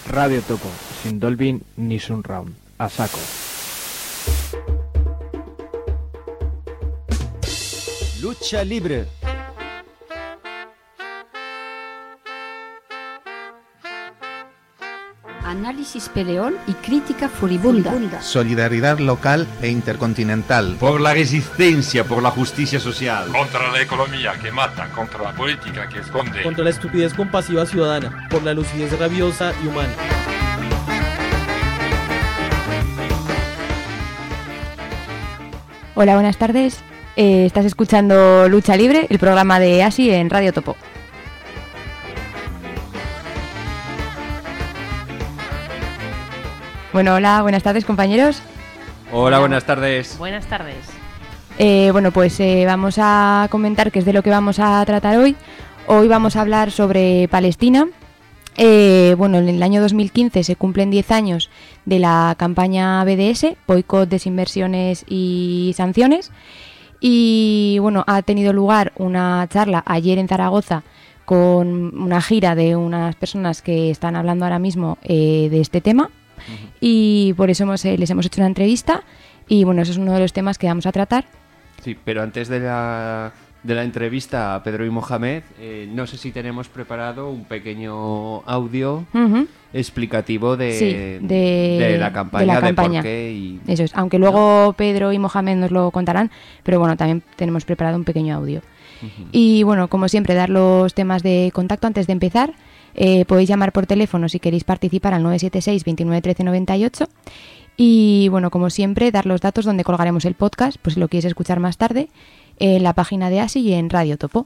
Radio Topo, sin Dolby ni Surround. A saco. Lucha libre. Análisis peleón y crítica furibunda. Solidaridad local e intercontinental. Por la resistencia, por la justicia social. Contra la economía que mata, contra la política que esconde. Contra la estupidez compasiva ciudadana, por la lucidez rabiosa y humana. Hola, buenas tardes. Estás escuchando Lucha Libre, el programa de ASI en Radio Topo. Bueno, hola, buenas tardes, compañeros. Hola, buenas tardes. Buenas tardes. Vamos a comentar qué es de lo que vamos a tratar hoy. Hoy vamos a hablar sobre Palestina. En el año 2015 se cumplen 10 años de la campaña BDS, boicot, desinversiones y sanciones. Y ha tenido lugar una charla ayer en Zaragoza con una gira de unas personas que están hablando ahora mismo de este tema. Y por eso les hemos hecho una entrevista y eso es uno de los temas que vamos a tratar. Sí, pero antes de la entrevista a Pedro y Mohamed, no sé si tenemos preparado un pequeño audio explicativo de la campaña, de por qué. Eso es, aunque luego Pedro y Mohamed nos lo contarán, pero también tenemos preparado un pequeño audio. Y como siempre, dar los temas de contacto antes de empezar. Podéis llamar por teléfono si queréis participar al 976 29 13 98 y como siempre dar los datos donde colgaremos el podcast, pues si lo quieres escuchar más tarde, en la página de ASI y en Radio Topo.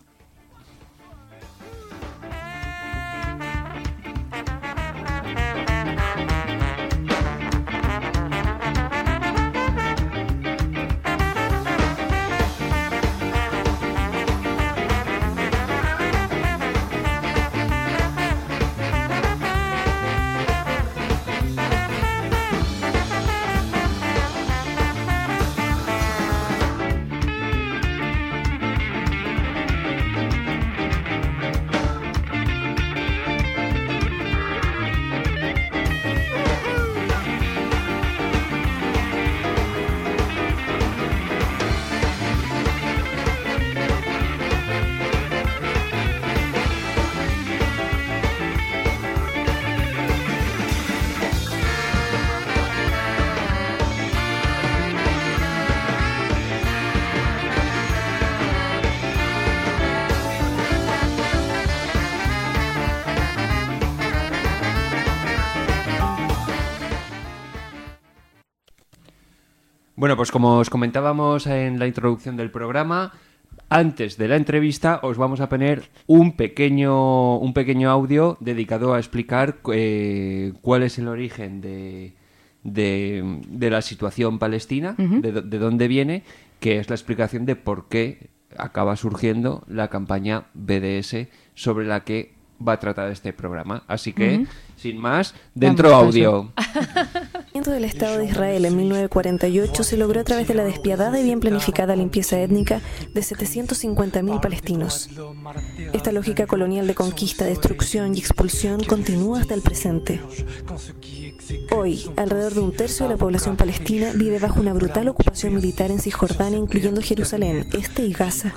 Bueno, pues como os comentábamos en la introducción del programa, antes de la entrevista os vamos a poner un pequeño audio dedicado a explicar cuál es el origen de la situación palestina, de dónde viene, que es la explicación de por qué acaba surgiendo la campaña BDS sobre la que va a tratar este programa. Así que, sin más, dentro audio. Del Estado de Israel en 1948 se logró a través de la despiadada y bien planificada limpieza étnica de 750.000 palestinos. Esta lógica colonial de conquista, destrucción y expulsión continúa hasta el presente. Hoy, alrededor de un tercio de la población palestina vive bajo una brutal ocupación militar en Cisjordania, incluyendo Jerusalén, Este y Gaza.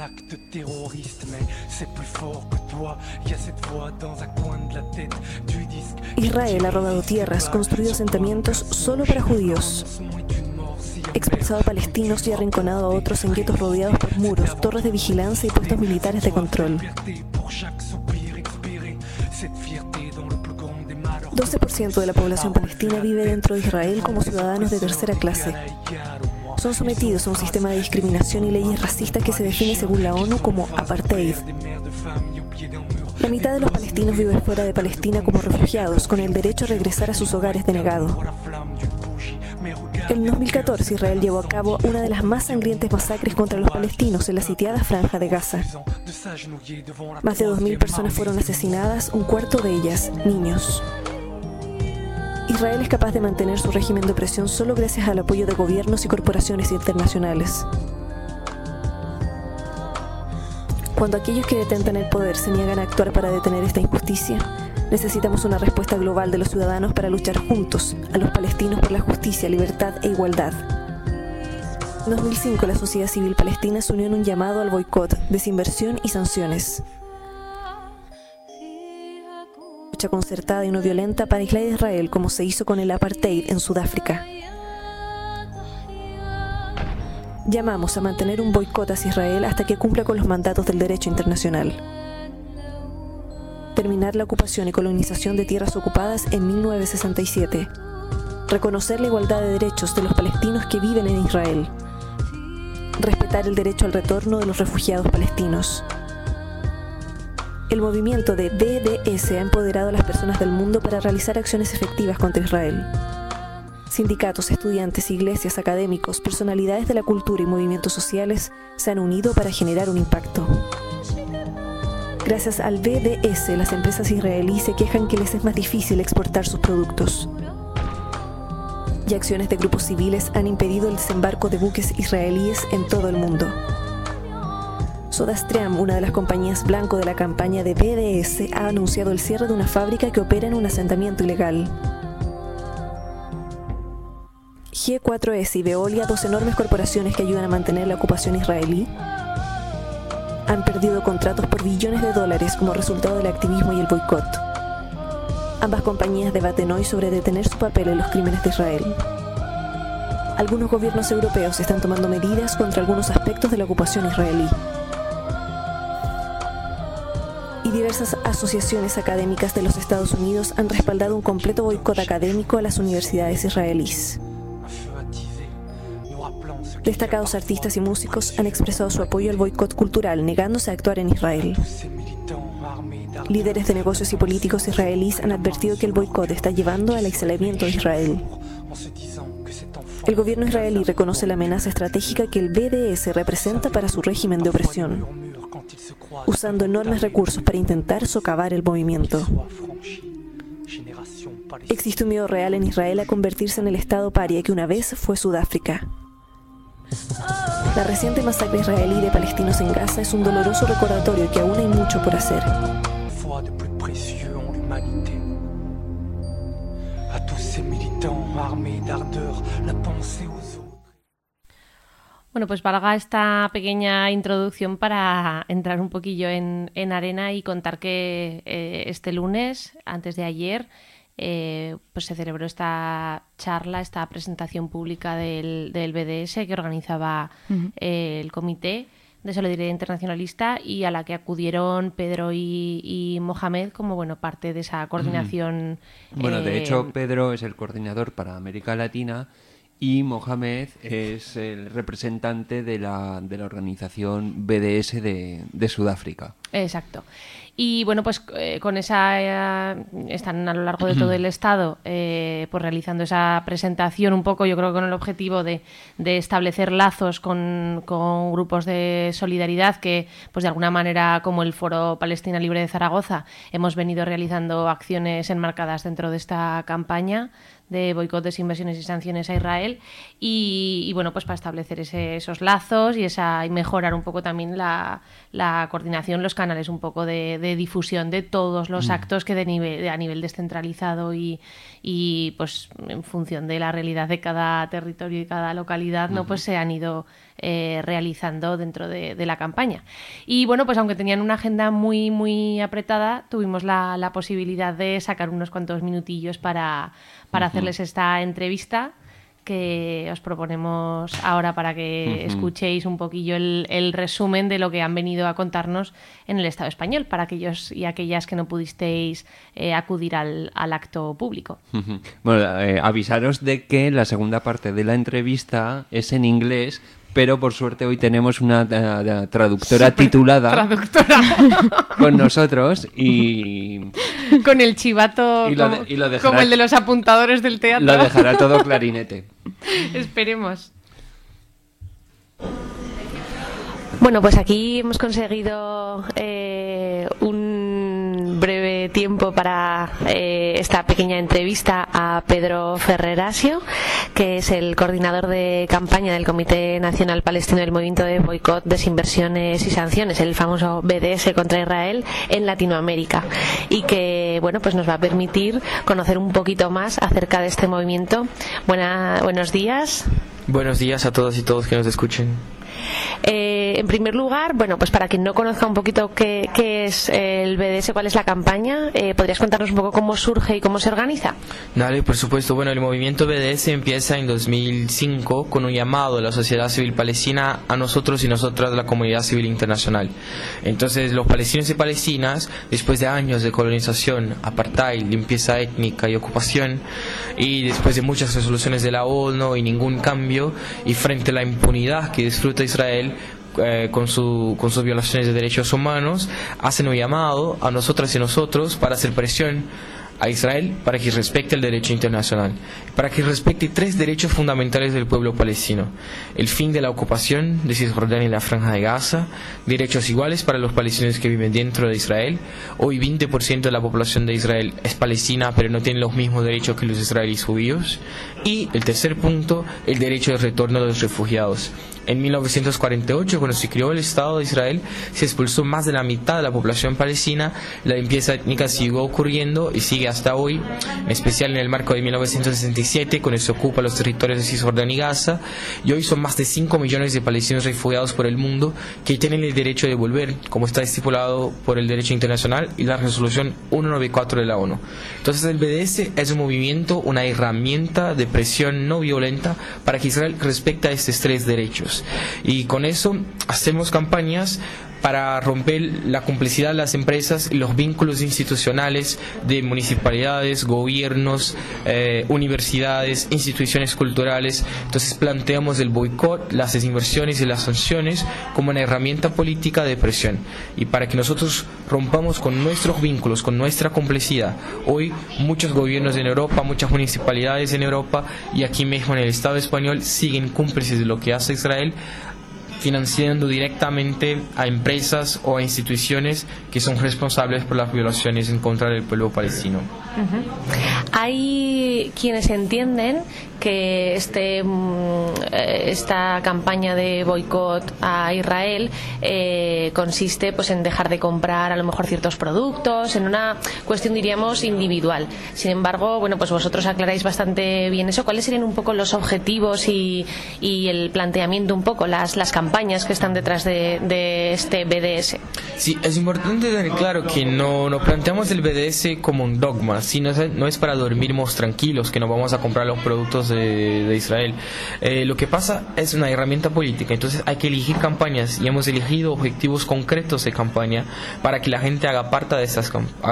Israel ha robado tierras, construido asentamientos solo para judíos, expulsado a palestinos y arrinconado a otros en guetos rodeados por muros, torres de vigilancia y puestos militares de control. 12% de la población palestina vive dentro de Israel como ciudadanos de tercera clase. Son sometidos a un sistema de discriminación y leyes racistas que se define según la ONU como apartheid. La mitad de los palestinos vive fuera de Palestina como refugiados, con el derecho a regresar a sus hogares denegado. En 2014, Israel llevó a cabo una de las más sangrientas masacres contra los palestinos en la sitiada Franja de Gaza. Más de 2.000 personas fueron asesinadas, un cuarto de ellas niños. Israel es capaz de mantener su régimen de opresión solo gracias al apoyo de gobiernos y corporaciones internacionales. Cuando aquellos que detentan el poder se niegan a actuar para detener esta injusticia, necesitamos una respuesta global de los ciudadanos para luchar juntos a los palestinos por la justicia, libertad e igualdad. En 2005, la sociedad civil palestina se unió en un llamado al boicot, desinversión y sanciones. Lucha concertada y no violenta para aislar a Israel, como se hizo con el apartheid en Sudáfrica. Llamamos a mantener un boicot hacia Israel hasta que cumpla con los mandatos del derecho internacional. Terminar la ocupación y colonización de tierras ocupadas en 1967. Reconocer la igualdad de derechos de los palestinos que viven en Israel. Respetar el derecho al retorno de los refugiados palestinos. El movimiento de BDS ha empoderado a las personas del mundo para realizar acciones efectivas contra Israel. Sindicatos, estudiantes, iglesias, académicos, personalidades de la cultura y movimientos sociales se han unido para generar un impacto. Gracias al BDS, las empresas israelíes se quejan que les es más difícil exportar sus productos. Y acciones de grupos civiles han impedido el desembarco de buques israelíes en todo el mundo. SodaStream, una de las compañías blanco de la campaña de BDS, ha anunciado el cierre de una fábrica que opera en un asentamiento ilegal. G4S y Veolia, dos enormes corporaciones que ayudan a mantener la ocupación israelí, han perdido contratos por billones de dólares como resultado del activismo y el boicot. Ambas compañías debaten hoy sobre detener su papel en los crímenes de Israel. Algunos gobiernos europeos están tomando medidas contra algunos aspectos de la ocupación israelí. Y diversas asociaciones académicas de los Estados Unidos han respaldado un completo boicot académico a las universidades israelíes. Destacados artistas y músicos han expresado su apoyo al boicot cultural, negándose a actuar en Israel. Líderes de negocios y políticos israelíes han advertido que el boicot está llevando al aislamiento de Israel. El gobierno israelí reconoce la amenaza estratégica que el BDS representa para su régimen de opresión, usando enormes recursos para intentar socavar el movimiento. Existe un miedo real en Israel a convertirse en el estado paria que una vez fue Sudáfrica. La reciente masacre israelí de palestinos en Gaza es un doloroso recordatorio que aún hay mucho por hacer. Bueno, pues valga esta pequeña introducción para entrar un poquillo en arena y contar que este lunes, antes de ayer, pues se celebró esta charla, esta presentación pública del BDS que organizaba el Comité de Solidaridad Internacionalista y a la que acudieron Pedro y Mohamed como parte de esa coordinación. Bueno, de hecho Pedro es el coordinador para América Latina y Mohamed es el representante de la organización BDS de Sudáfrica. Exacto. Y bueno, pues con esa están a lo largo de todo el estado pues realizando esa presentación un poco, yo creo, con el objetivo de establecer lazos con grupos de solidaridad que, pues de alguna manera, como el Foro Palestina Libre de Zaragoza, hemos venido realizando acciones enmarcadas dentro de esta campaña de boicot, desinversiones y sanciones a Israel y bueno, pues para establecer esos lazos y mejorar un poco también la coordinación, los canales un poco de difusión de todos los actos que a nivel descentralizado y pues en función de la realidad de cada territorio y cada localidad, ¿no? Pues se han ido realizando dentro de la campaña. Y bueno, pues aunque tenían una agenda muy, muy apretada, tuvimos la posibilidad de sacar unos cuantos minutillos para hacerles esta entrevista que os proponemos ahora para que escuchéis un poquillo el resumen de lo que han venido a contarnos en el Estado español, para aquellos y aquellas que no pudisteis acudir al acto público. Bueno, avisaros de que la segunda parte de la entrevista es en inglés, pero por suerte hoy tenemos una traductora titulada con nosotros y con el chivato como el de los apuntadores del teatro. Lo dejará todo clarinete. Esperemos. Bueno, pues aquí hemos conseguido un breve tiempo para esta pequeña entrevista a Pedro Ferrerasio, que es el coordinador de campaña del Comité Nacional Palestino del Movimiento de Boicot, Desinversiones y Sanciones, el famoso BDS contra Israel en Latinoamérica, y que bueno, pues nos va a permitir conocer un poquito más acerca de este movimiento. Buenos días. Buenos días a todas y todos que nos escuchen. En primer lugar, bueno, pues para quien no conozca un poquito qué es el BDS, cuál es la campaña, ¿podrías contarnos un poco cómo surge y cómo se organiza? Dale, por supuesto. Bueno, el movimiento BDS empieza en 2005 con un llamado de la sociedad civil palestina a nosotros y nosotras, la comunidad civil internacional. Entonces, los palestinos y palestinas, después de años de colonización, apartheid, limpieza étnica y ocupación, y después de muchas resoluciones de la ONU y ningún cambio, y frente a la impunidad que disfruta Israel con sus violaciones de derechos humanos, hacen un llamado a nosotras y nosotros para hacer presión a Israel para que respete el derecho internacional, para que respete 3 derechos fundamentales del pueblo palestino: el fin de la ocupación de Cisjordania y la Franja de Gaza, derechos iguales para los palestinos que viven dentro de Israel. Hoy 20% de la población de Israel es palestina, pero no tiene los mismos derechos que los israelíes judíos. Y el tercer punto, el derecho de retorno de los refugiados. En 1948, cuando se creó el Estado de Israel, se expulsó más de la mitad de la población palestina. La limpieza étnica siguió ocurriendo y sigue hasta hoy, en especial en el marco de 1967, cuando se ocupa los territorios de Cisjordania y Gaza. Y hoy son más de 5 millones de palestinos refugiados por el mundo que tienen el derecho de volver, como está estipulado por el derecho internacional y la resolución 194 de la ONU. Entonces el BDS es un movimiento, una herramienta de presión no violenta para que Israel respete estos 3 derechos. Y con eso hacemos campañas para romper la complicidad de las empresas y los vínculos institucionales de municipalidades, gobiernos, universidades, instituciones culturales. Entonces planteamos el boicot, las desinversiones y las sanciones como una herramienta política de presión. Y para que nosotros rompamos con nuestros vínculos, con nuestra complicidad, hoy muchos gobiernos en Europa, muchas municipalidades en Europa y aquí mismo en el Estado español siguen cómplices de lo que hace Israel, financiando directamente a empresas o a instituciones que son responsables por las violaciones en contra del pueblo palestino. Hay quienes entienden que esta campaña de boicot a Israel consiste pues en dejar de comprar a lo mejor ciertos productos, en una cuestión diríamos individual. Sin embargo, bueno, pues vosotros aclaráis bastante bien eso. ¿Cuáles serían un poco los objetivos y el planteamiento, un poco las campañas que están detrás de este BDS? Sí, es importante tener claro que no planteamos el BDS como un dogma, sino no es para dormirnos tranquilos que no vamos a comprar los productos de Israel. Lo que pasa es una herramienta política, entonces hay que elegir campañas y hemos elegido objetivos concretos de campaña para que la gente haga parte de estas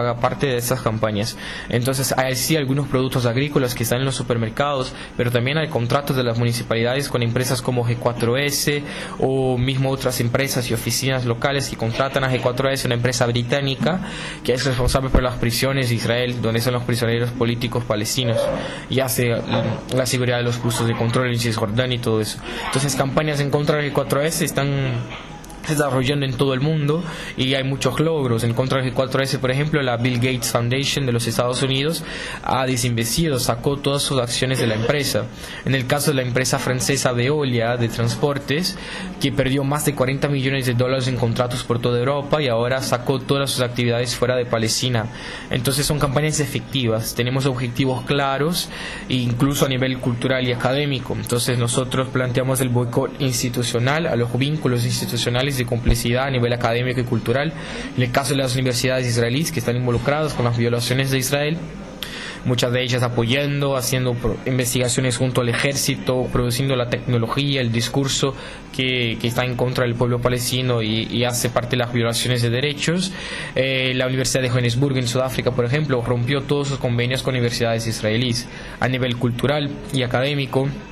campañas. Entonces hay sí algunos productos agrícolas que están en los supermercados, pero también hay contratos de las municipalidades con empresas como G4S o mismo otras empresas y oficinas locales que contratan a G4S, una empresa británica que es responsable por las prisiones de Israel, donde son los prisioneros políticos palestinos, y hace la seguridad de los puestos de control en Cisjordania y todo eso. Entonces campañas en contra del G4S están desarrollando en todo el mundo y hay muchos logros. En contra del G4S, por ejemplo, la Bill Gates Foundation de los Estados Unidos ha desinvestido, sacó todas sus acciones de la empresa. En el caso de la empresa francesa Veolia de transportes, que perdió más de 40 millones de dólares en contratos por toda Europa y ahora sacó todas sus actividades fuera de Palestina. Entonces son campañas efectivas, tenemos objetivos claros incluso a nivel cultural y académico. Entonces nosotros planteamos el boicot institucional a los vínculos institucionales de complicidad a nivel académico y cultural. En el caso de las universidades israelíes que están involucradas con las violaciones de Israel, muchas de ellas apoyando, haciendo investigaciones junto al ejército, produciendo la tecnología, el discurso que está en contra del pueblo palestino y hace parte de las violaciones de derechos. La Universidad de Johannesburgo en Sudáfrica, por ejemplo, rompió todos sus convenios con universidades israelíes. A nivel cultural y académico,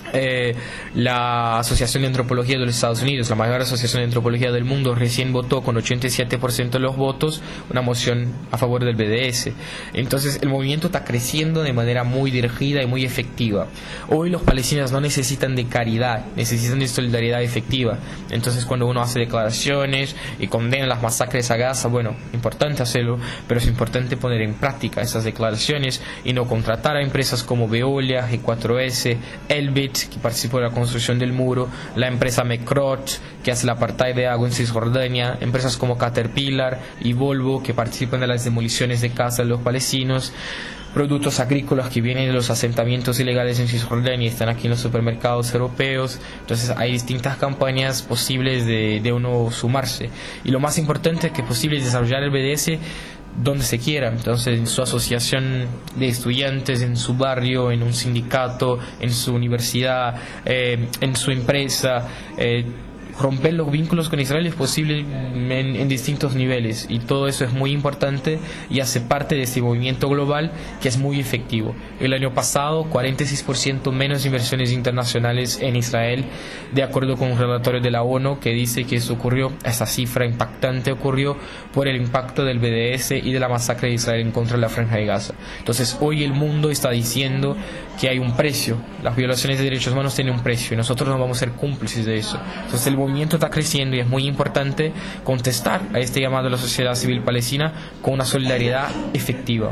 La Asociación de Antropología de los Estados Unidos, la mayor asociación de antropología del mundo, recién votó con 87% de los votos una moción a favor del BDS. Entonces el movimiento está creciendo de manera muy dirigida y muy efectiva. Hoy los palestinos no necesitan de caridad, necesitan de solidaridad efectiva. Entonces cuando uno hace declaraciones y condena las masacres a Gaza, bueno, importante hacerlo, pero es importante poner en práctica esas declaraciones y no contratar a empresas como Veolia, G4S, Elbit, que participó en la construcción del muro, la empresa Mekrot, que hace el apartheid de agua en Cisjordania, empresas como Caterpillar y Volvo, que participan de las demoliciones de casas de los palestinos, productos agrícolas que vienen de los asentamientos ilegales en Cisjordania y están aquí en los supermercados europeos. Entonces hay distintas campañas posibles de uno sumarse, y lo más importante es que es posible desarrollar el BDS donde se quiera. Entonces en su asociación de estudiantes, en su barrio, en un sindicato, en su universidad, en su empresa, romper los vínculos con Israel es posible en distintos niveles, y todo eso es muy importante y hace parte de este movimiento global que es muy efectivo. El año pasado 46% menos inversiones internacionales en Israel, de acuerdo con un relatorio de la ONU que dice que eso ocurrió, esa cifra impactante ocurrió por el impacto del BDS y de la masacre de Israel en contra de la Franja de Gaza. Entonces hoy el mundo está diciendo que hay un precio, las violaciones de derechos humanos tienen un precio y nosotros no vamos a ser cómplices de eso. Entonces el movimiento está creciendo y es muy importante contestar a este llamado de la sociedad civil palestina con una solidaridad efectiva.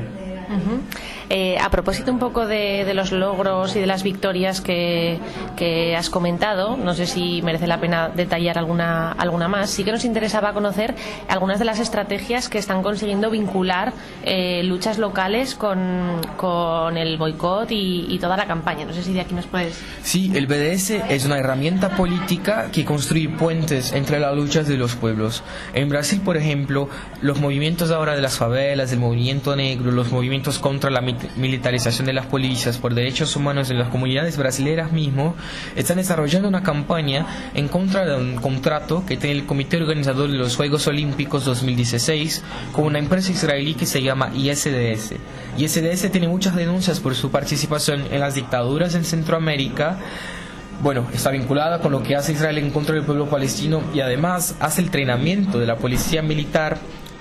A propósito un poco de los logros y de las victorias que has comentado, no sé si merece la pena detallar alguna más. Sí que nos interesaba conocer algunas de las estrategias que están consiguiendo vincular luchas locales con el boicot y toda la campaña. No sé si de aquí nos puedes... Sí, el BDS es una herramienta política que construye puentes entre las luchas de los pueblos. En Brasil, por ejemplo, los movimientos ahora de las favelas, el movimiento negro, los movimientos contra la militarización de las policías, por derechos humanos en las comunidades brasileñas mismo, están desarrollando una campaña en contra de un contrato que tiene el Comité Organizador de los Juegos Olímpicos 2016 con una empresa israelí que se llama ISDS. ISDS tiene muchas denuncias por su participación en las dictaduras en Centroamérica. Bueno, está vinculada con lo que hace Israel en contra del pueblo palestino, y además hace el entrenamiento de la policía militar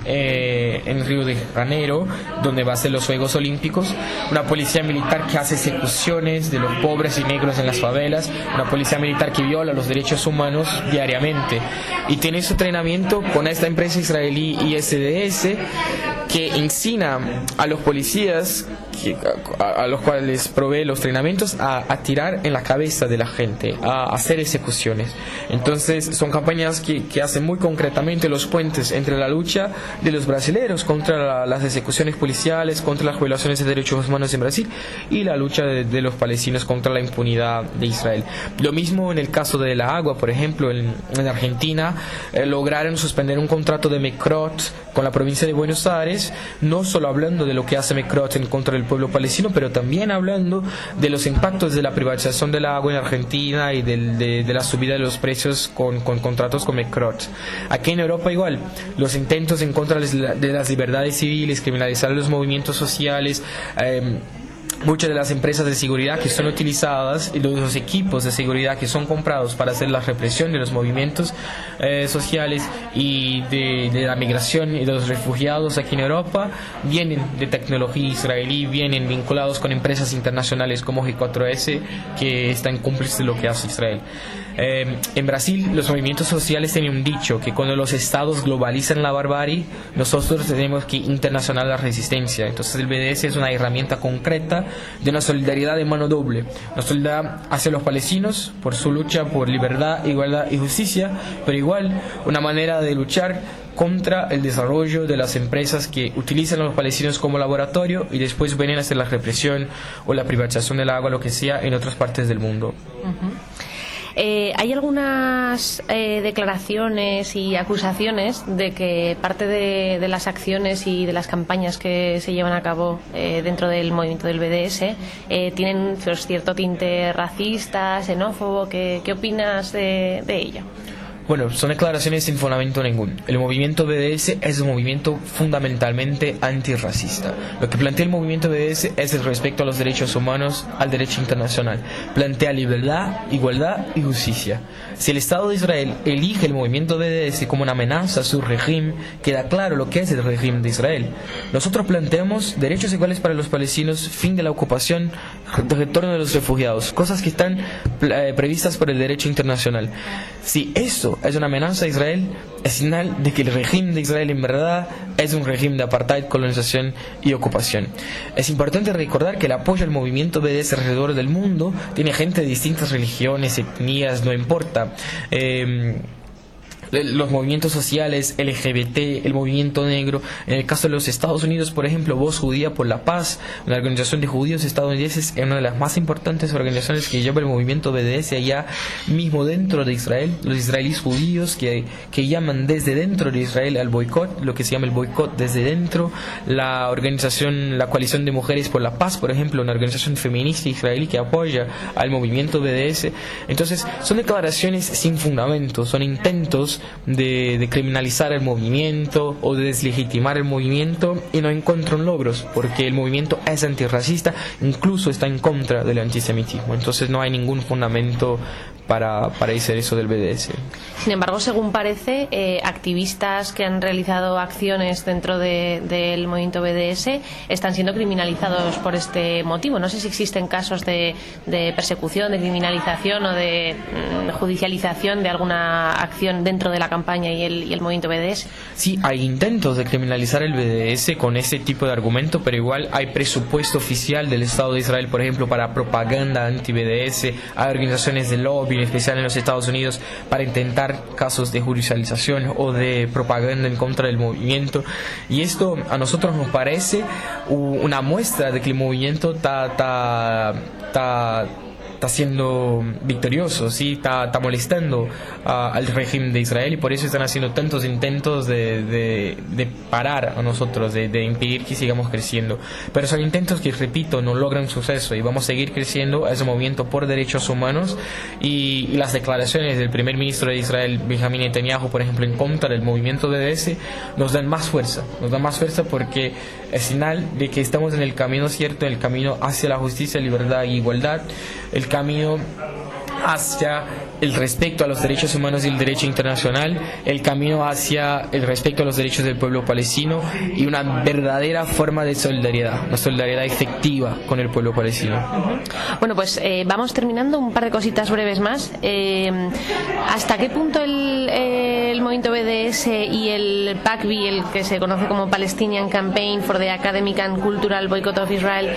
en Río de Janeiro, donde va a ser los Juegos Olímpicos, una policía militar que hace ejecuciones de los pobres y negros en las favelas, una policía militar que viola los derechos humanos diariamente, y tiene su entrenamiento con esta empresa israelí ISDS, que ensina a los policías a los cuales provee los entrenamientos a tirar en la cabeza de la gente, a hacer ejecuciones. Entonces son campañas que hacen muy concretamente los puentes entre la lucha de los brasileños contra las ejecuciones policiales, contra las violaciones de derechos humanos en Brasil, y la lucha de los palestinos contra la impunidad de Israel. Lo mismo en el caso de la agua, por ejemplo, en Argentina lograron suspender un contrato de Mekrot con la provincia de Buenos Aires, no solo hablando de lo que hace Mekrot en contra del pueblo palestino, pero también hablando de los impactos de la privatización del agua en Argentina y de la subida de los precios con contratos con Mekrot. Aquí en Europa igual, los intentos en contra de las libertades civiles, criminalizar los movimientos sociales, muchas de las empresas de seguridad que son utilizadas y los equipos de seguridad que son comprados para hacer la represión de los movimientos sociales y de la migración y de los refugiados aquí en Europa vienen de tecnología israelí, vienen vinculados con empresas internacionales como G4S, que están cómplices de lo que hace Israel. En Brasil los movimientos sociales tienen un dicho, que cuando los estados globalizan la barbarie, nosotros tenemos que internacionalizar la resistencia. Entonces el BDS es una herramienta concreta de una solidaridad de mano doble, una solidaridad hacia los palestinos por su lucha por libertad, igualdad y justicia, pero igual una manera de luchar contra el desarrollo de las empresas que utilizan a los palestinos como laboratorio y después vienen a hacer la represión o la privatización del agua, lo que sea, en otras partes del mundo. Hay algunas declaraciones y acusaciones de que parte de las acciones y de las campañas que se llevan a cabo dentro del movimiento del BDS tienen cierto tinte racista, xenófobo. ¿Qué opinas de ello? Bueno, son declaraciones sin fundamento ningún. El movimiento BDS es un movimiento fundamentalmente antirracista. Lo que plantea el movimiento BDS es el respeto a los derechos humanos, al derecho internacional. Plantea libertad, igualdad y justicia. Si el Estado de Israel elige el movimiento BDS como una amenaza a su régimen, queda claro lo que es el régimen de Israel. Nosotros planteamos derechos iguales para los palestinos, fin de la ocupación, retorno de los refugiados, cosas que están previstas por el derecho internacional. Si eso es una amenaza a Israel, es señal de que el régimen de Israel en verdad es un régimen de apartheid, colonización y ocupación. Es importante recordar que el apoyo al movimiento BDS alrededor del mundo tiene gente de distintas religiones, etnias, no importa. Los movimientos sociales, LGBT, el movimiento negro. En el caso de los Estados Unidos, por ejemplo, Voz Judía por la Paz, una organización de judíos estadounidenses, es una de las más importantes organizaciones que lleva el movimiento BDS allá mismo dentro de Israel. Los israelíes judíos que llaman desde dentro de Israel al boicot, lo que se llama el boicot desde dentro. La organización, la Coalición de Mujeres por la Paz, por ejemplo, una organización feminista israelí que apoya al movimiento BDS. Entonces, son declaraciones sin fundamento, son intentos de criminalizar el movimiento o de deslegitimar el movimiento, y no encuentran logros porque el movimiento es antirracista, incluso está en contra del antisemitismo. Entonces no hay ningún fundamento para hacer eso del BDS. Sin embargo, según parece, activistas que han realizado acciones dentro del movimiento BDS están siendo criminalizados por este motivo. No sé si existen casos de persecución, de criminalización o de judicialización de alguna acción dentro de la campaña y el movimiento BDS. Sí, hay intentos de criminalizar el BDS con ese tipo de argumento, pero igual hay presupuesto oficial del Estado de Israel, por ejemplo, para propaganda anti-BDS. Hay organizaciones de lobby, en especial en los Estados Unidos, para intentar casos de judicialización o de propaganda en contra del movimiento. Y esto a nosotros nos parece una muestra de que el movimiento está siendo victorioso, ¿sí? Está molestando al régimen de Israel, y por eso están haciendo tantos intentos de parar a nosotros, de impedir que sigamos creciendo. Pero son intentos que, repito, no logran suceso, y vamos a seguir creciendo. Es un movimiento por derechos humanos, y las declaraciones del primer ministro de Israel, Benjamin Netanyahu, por ejemplo, en contra del movimiento BDS, nos dan más fuerza porque es señal de que estamos en el camino cierto, en el camino hacia la justicia, libertad e igualdad, el camino hacia el respeto a los derechos humanos y el derecho internacional, el camino hacia el respeto a los derechos del pueblo palestino y una verdadera forma de solidaridad, una solidaridad efectiva con el pueblo palestino. Bueno, pues vamos terminando, un par de cositas breves más. ¿Hasta qué punto el movimiento BDS y el PACBI, el que se conoce como Palestinian Campaign for the Academic and Cultural Boycott of Israel,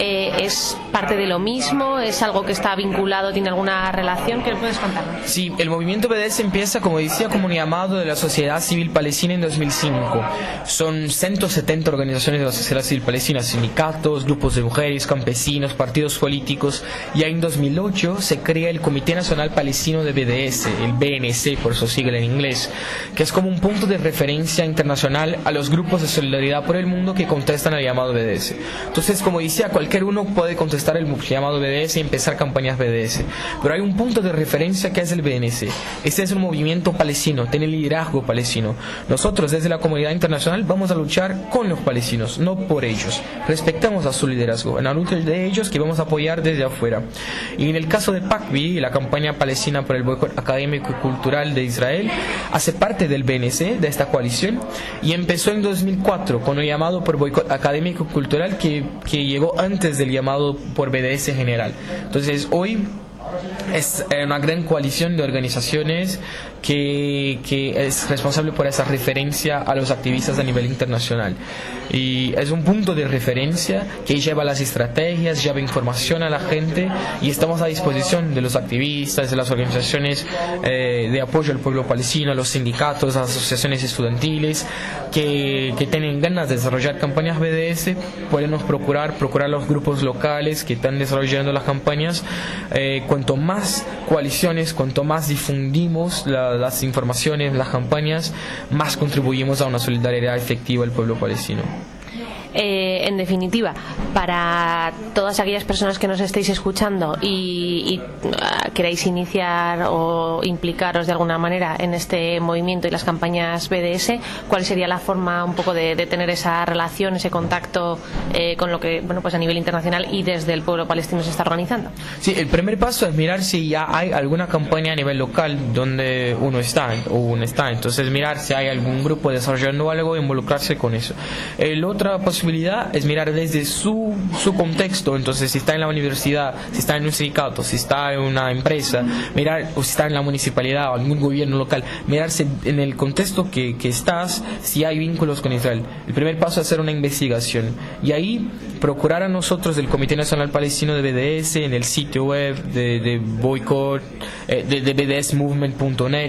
es parte de lo mismo? ¿Es algo que está vinculado? ¿Tiene alguna relación? ¿Qué puedes contar? Sí, el movimiento BDS empieza, como decía, como un llamado de la sociedad civil palestina en 2005. Son 170 organizaciones de la sociedad civil palestina, sindicatos, grupos de mujeres, campesinos, partidos políticos. Ya en 2008 se crea el Comité Nacional Palestino de BDS, el BNC por su sigla en inglés, que es como un punto de referencia internacional a los grupos de solidaridad por el mundo que contestan al llamado BDS. Entonces, como decía, cualquier uno puede contestar el llamado BDS y empezar campañas BDS. Pero hay un punto de referencia que es el BNC. Este es un movimiento palestino, tiene liderazgo palestino. Nosotros desde la comunidad internacional vamos a luchar con los palestinos, no por ellos. Respetamos a su liderazgo, en la lucha de ellos que vamos a apoyar desde afuera. Y en el caso de PACBI, la campaña palestina por el boicot académico y cultural de Israel, hace parte del BNC, de esta coalición, y empezó en 2004 con un llamado por boicot académico y cultural que llegó antes del llamado por BDS general. Entonces hoy es una gran coalición de organizaciones que es responsable por esa referencia a los activistas a nivel internacional, y es un punto de referencia que lleva las estrategias, lleva información a la gente, y estamos a disposición de los activistas, de las organizaciones de apoyo al pueblo palestino, los sindicatos, las asociaciones estudiantiles que tienen ganas de desarrollar campañas BDS. Podemos procurar los grupos locales que están desarrollando las campañas. Cuanto más coaliciones, cuanto más difundimos las informaciones, las campañas, más contribuimos a una solidaridad efectiva al pueblo palestino. En definitiva, para todas aquellas personas que nos estéis escuchando y queráis iniciar o implicaros de alguna manera en este movimiento y las campañas BDS, ¿cuál sería la forma un poco de tener esa relación, ese contacto con lo que, bueno, pues a nivel internacional y desde el pueblo palestino se está organizando? Sí, el primer paso es mirar si ya hay alguna campaña a nivel local donde uno está. Entonces mirar si hay algún grupo desarrollando algo e involucrarse con eso. La otra posibilidad es mirar desde su contexto. Entonces, si está en la universidad, si está en un sindicato, si está en una empresa, mirar, o si está en la municipalidad o algún gobierno local, mirarse en el contexto que estás, si hay vínculos con Israel. El primer paso es hacer una investigación y ahí procurar a nosotros del Comité Nacional Palestino de BDS en el sitio web de boicot, de bdsmovement.net,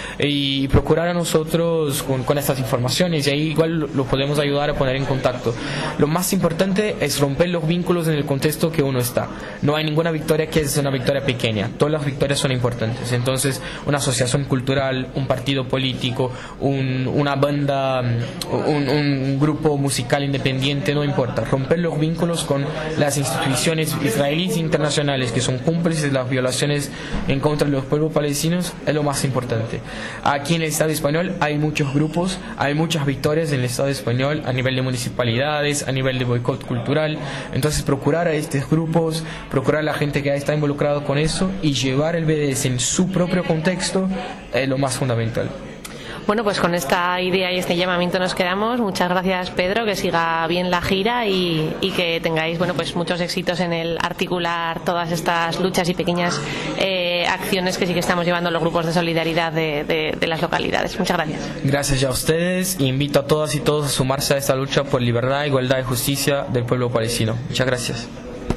y procurar a nosotros con estas informaciones, y ahí igual lo podemos ayudar a poner en contacto. Lo más importante es romper los vínculos en el contexto que uno está. No hay ninguna victoria que es una victoria pequeña, todas las victorias son importantes. Entonces, una asociación cultural, un partido político, una banda, un grupo musical independiente, no importa. Romper los vínculos con las instituciones israelíes e internacionales que son cómplices de las violaciones en contra de los pueblos palestinos es lo más importante. Aquí en el Estado español hay muchos grupos, hay muchas victorias en el Estado español a nivel de municipalidades, a nivel de boicot cultural. Entonces, procurar a estos grupos, procurar a la gente que está involucrada con eso y llevar el BDS en su propio contexto es lo más fundamental. Bueno, pues con esta idea y este llamamiento nos quedamos. Muchas gracias, Pedro, que siga bien la gira y que tengáis, bueno, pues muchos éxitos en el articular todas estas luchas y pequeñas acciones que sí que estamos llevando los grupos de solidaridad de las localidades. Muchas gracias. Gracias a ustedes. Invito a todas y todos a sumarse a esta lucha por libertad, igualdad y justicia del pueblo palestino. Muchas gracias.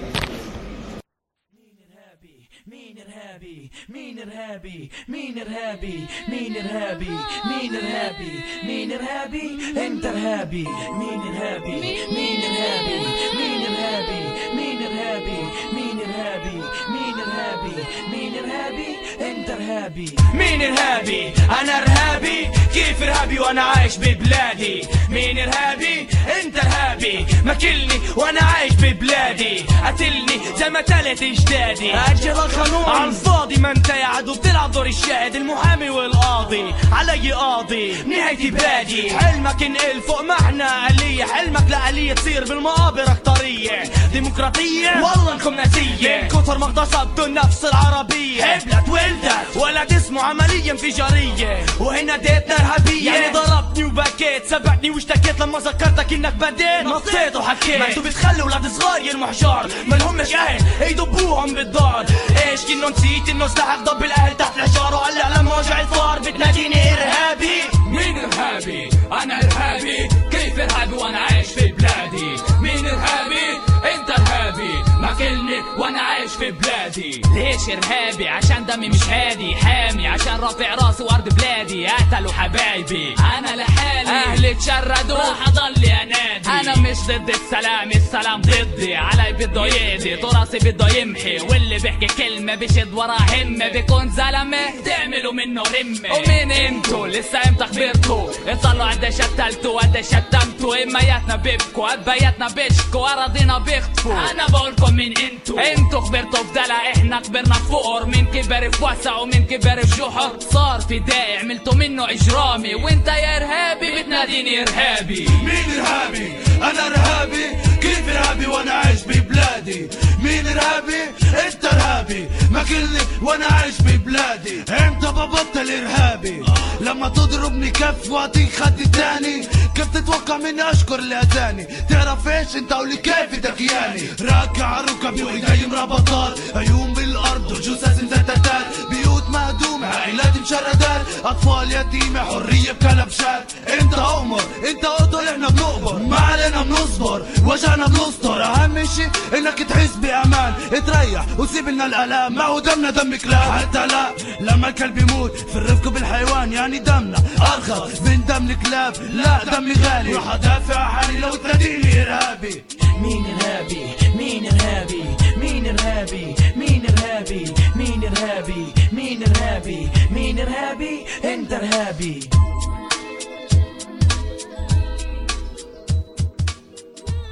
مين إرهابي مين إرهابي مين إرهابي مين إرهابي مين إرهابي أنت إرهابي مين إرهابي مين إرهابي مين إرهابي مين إرهابي مين إرهابي مين إرهابي مين إرهابي أنت إرهابي مين إرهابي أنا إرهابي كيف إرهابي وأنا عايش ببلادي مين إرهابي أنت إرهابي ماكلني وأنا عايش ببلادي قتلني زي ما تلت أجدادي أجل القانون على الفاضي ما أنت يا عدو بتلعب دور الشاهد المحامي والقاضي علي قاضي نهايتي بادي حلمك انقل فوق معنى آلية حلمك لآلية تصير بالمقابر أكترية ديمقراطية والله انكم ناسية من كتر ما اغتصبتوا النفس العربية حبلت ولدت ولد اسمه عملية انفجارية وهنا ديتنا إرهابية يعني ضربتني وبكيت سبقني واشتكيت لما ذكرتك انك بديت نطيت وحكيت ما انتوا بتخلوا ولاد صغار يرموا حجار ما لهمش اهل يدبوهم بالدار ايش كنو نسيت انه استحق ضب الاهل تحت الحجار وهلا لما وجع الفار بتناديني ارهابي مين ارهابي انا ارهابي كيف ارهابي وانا عايش في بلادي مين ارهابي انت ارهابي ماكلني وانا عايش في بلادي ليش ارهابي عشان دمي مش هادي حامي عشان رافع راسي وارض بلادي قتلوا حبايبي انا لحالي اهلي اتشردوا راح اضل انادي انا مش ضد السلام السلام ضدي علي بده يقضي تراثي بده يمحي واللي بيحكي كلمه بيشد ورا همه بيكون زلمه تعملوا منه رمه ومين انتوا لسه امتى كبرتوا اطلعوا قديش قتلتوا قديش شتمتوا امياتنا بيبكوا ابياتنا بيشكوا اراضينا بيخطفوا انا بقولكم مين انتوا كبرتوا في دلع احنا كبرنا في فقر مين كبر في وسع ومين كبر في جحر صار في داعي عملتوا منه اجرامي وانت يا ارهابي بتناديني ارهابي مين ارهابي انا ارهابي كيف ارهابي وانا عايش ببلادي مين ارهابي انت ارهابي ماكلني وانا عايش ببلادي امتى ببطل ارهابي لما تضربني كف واعطيك خد تاني كيف تتوقع مني اشكر اللي اذاني تعرف ايش انت ولي كيف دكياني راكع ركبي وايدي مربطات عيون بالارض وجثث مزتتات بيوت مهدومه عائلات مشردات اطفال يتيمه حريه بكلبشات انت امر انت قتل احنا بنقبر ما علينا بنصبر وجعنا بنستر اهم شيء انك تحس بامان تريح وسيب لنا الالام ما هو دمنا دم كلاب حتى لا لما الكلب يموت في الرفق بالحيوان يعني دمنا ارخص من دم الكلاب لا دمي غالي راح ادافع عن حالي لو تناديني ارهابي مين ارهابي مين ارهابي مين ارهابي مين ارهابي مين ارهابي مين ارهابي مين ارهابي انت ارهابي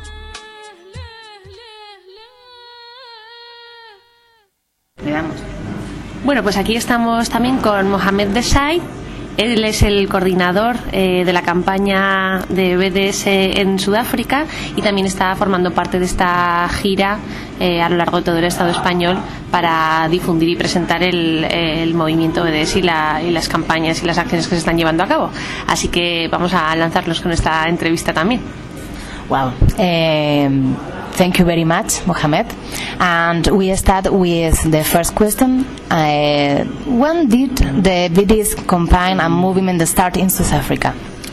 quedamos. Bueno, pues aquí estamos también con Mohamed Desai. Él es el coordinador de la campaña de BDS en Sudáfrica y también está formando parte de esta gira a lo largo de todo el Estado español para difundir y presentar el movimiento BDS y las campañas y las acciones que se están llevando a cabo. Así que vamos a lanzarlos con esta entrevista también. Wow. Thank you very much, Mohamed. And we start with the first question. When did the BDS campaign and movement start in South Africa?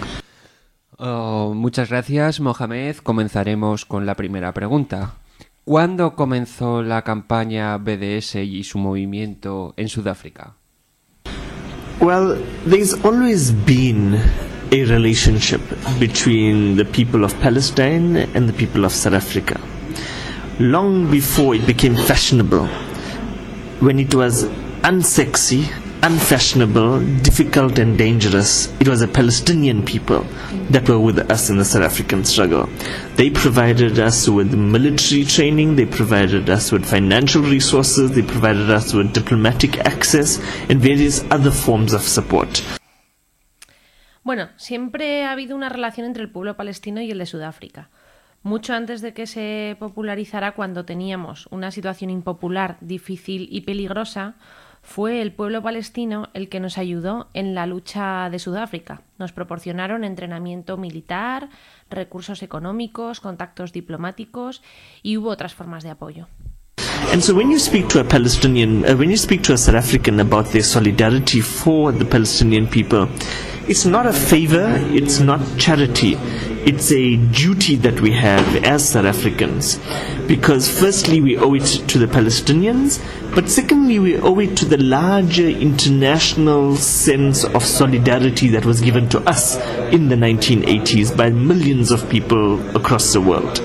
Muchas gracias, Mohamed. Comenzaremos con la primera pregunta. ¿Cuándo comenzó la campaña BDS y su movimiento en Sudáfrica? Well, there's always been a relationship between the people of Palestine and the people of South Africa. Long before it became fashionable, when it was unsexy, unfashionable, difficult and dangerous, it was the Palestinian people that were with us in the South African struggle. They provided us with military training, they provided us with financial resources, they provided us with diplomatic access and various other forms of support. Bueno, siempre ha habido una relación entre el pueblo palestino y el de Sudáfrica. Mucho antes de que se popularizara, cuando teníamos una situación impopular, difícil y peligrosa, fue el pueblo palestino el que nos ayudó en la lucha de Sudáfrica. Nos proporcionaron entrenamiento militar, recursos económicos, contactos diplomáticos y hubo otras formas de apoyo. And so when you speak to a Palestinian, when you speak to a South African about their solidarity for the Palestinian people, it's not a favor, it's not charity, it's a duty that we have as South Africans. Because firstly we owe it to the Palestinians, but secondly we owe it to the larger international sense of solidarity that was given to us in the 1980s by millions of people across the world.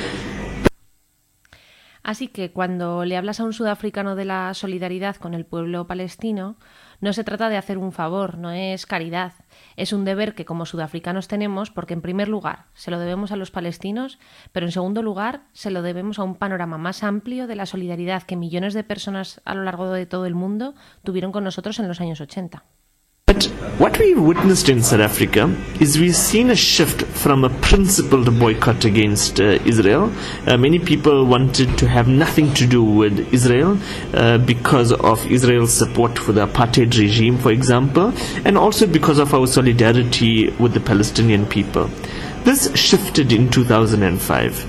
Así que cuando le hablas a un sudafricano de la solidaridad con el pueblo palestino, no se trata de hacer un favor, no es caridad. Es un deber que como sudafricanos tenemos porque en primer lugar se lo debemos a los palestinos, pero en segundo lugar se lo debemos a un panorama más amplio de la solidaridad que millones de personas a lo largo de todo el mundo tuvieron con nosotros en los años 80. But what we've witnessed in South Africa is we've seen a shift from a principled boycott against Israel. Many people wanted to have nothing to do with Israel because of Israel's support for the apartheid regime, for example, and also because of our solidarity with the Palestinian people. This shifted in 2005.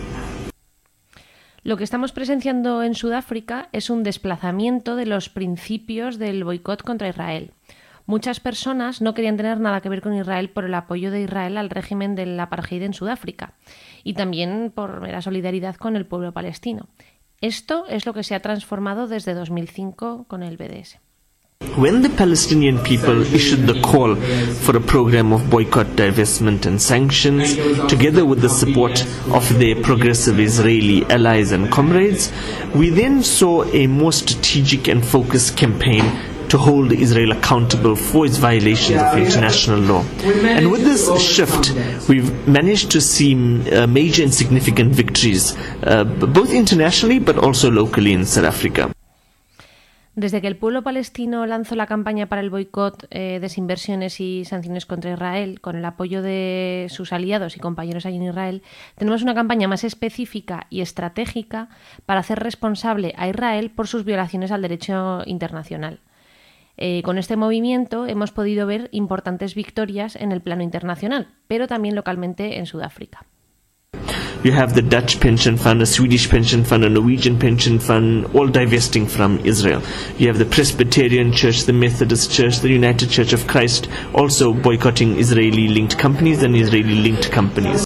Lo que estamos presenciando en Sudáfrica es un desplazamiento de los principios del boicot contra Israel. Muchas personas no querían tener nada que ver con Israel por el apoyo de Israel al régimen del apartheid en Sudáfrica y también por mera solidaridad con el pueblo palestino. Esto es lo que se ha transformado desde 2005 con el BDS. When the Palestinian people issued the call for a program of boycott, divestment and sanctions, together with the support of their progressive Israeli allies and comrades, we then saw a more strategic and focused campaign to hold Israel accountable for its violations of international law. And with this shift, we've managed to see major and significant victories, both internationally but also locally in South Africa. Desde que el pueblo palestino lanzó la campaña para el boicot, desinversiones y sanciones contra Israel, con el apoyo de sus aliados y compañeros allí en Israel, tenemos una campaña más específica y estratégica para hacer responsable a Israel por sus violaciones al derecho internacional. Con este movimiento hemos podido ver importantes victorias en el plano internacional, pero también localmente en Sudáfrica. You have the Dutch pension fund, a Swedish pension fund, a Norwegian pension fund, all divesting from Israel. You have the Presbyterian Church, the Methodist Church, the United Church of Christ, also boycotting Israeli-linked companies and Israeli-linked companies.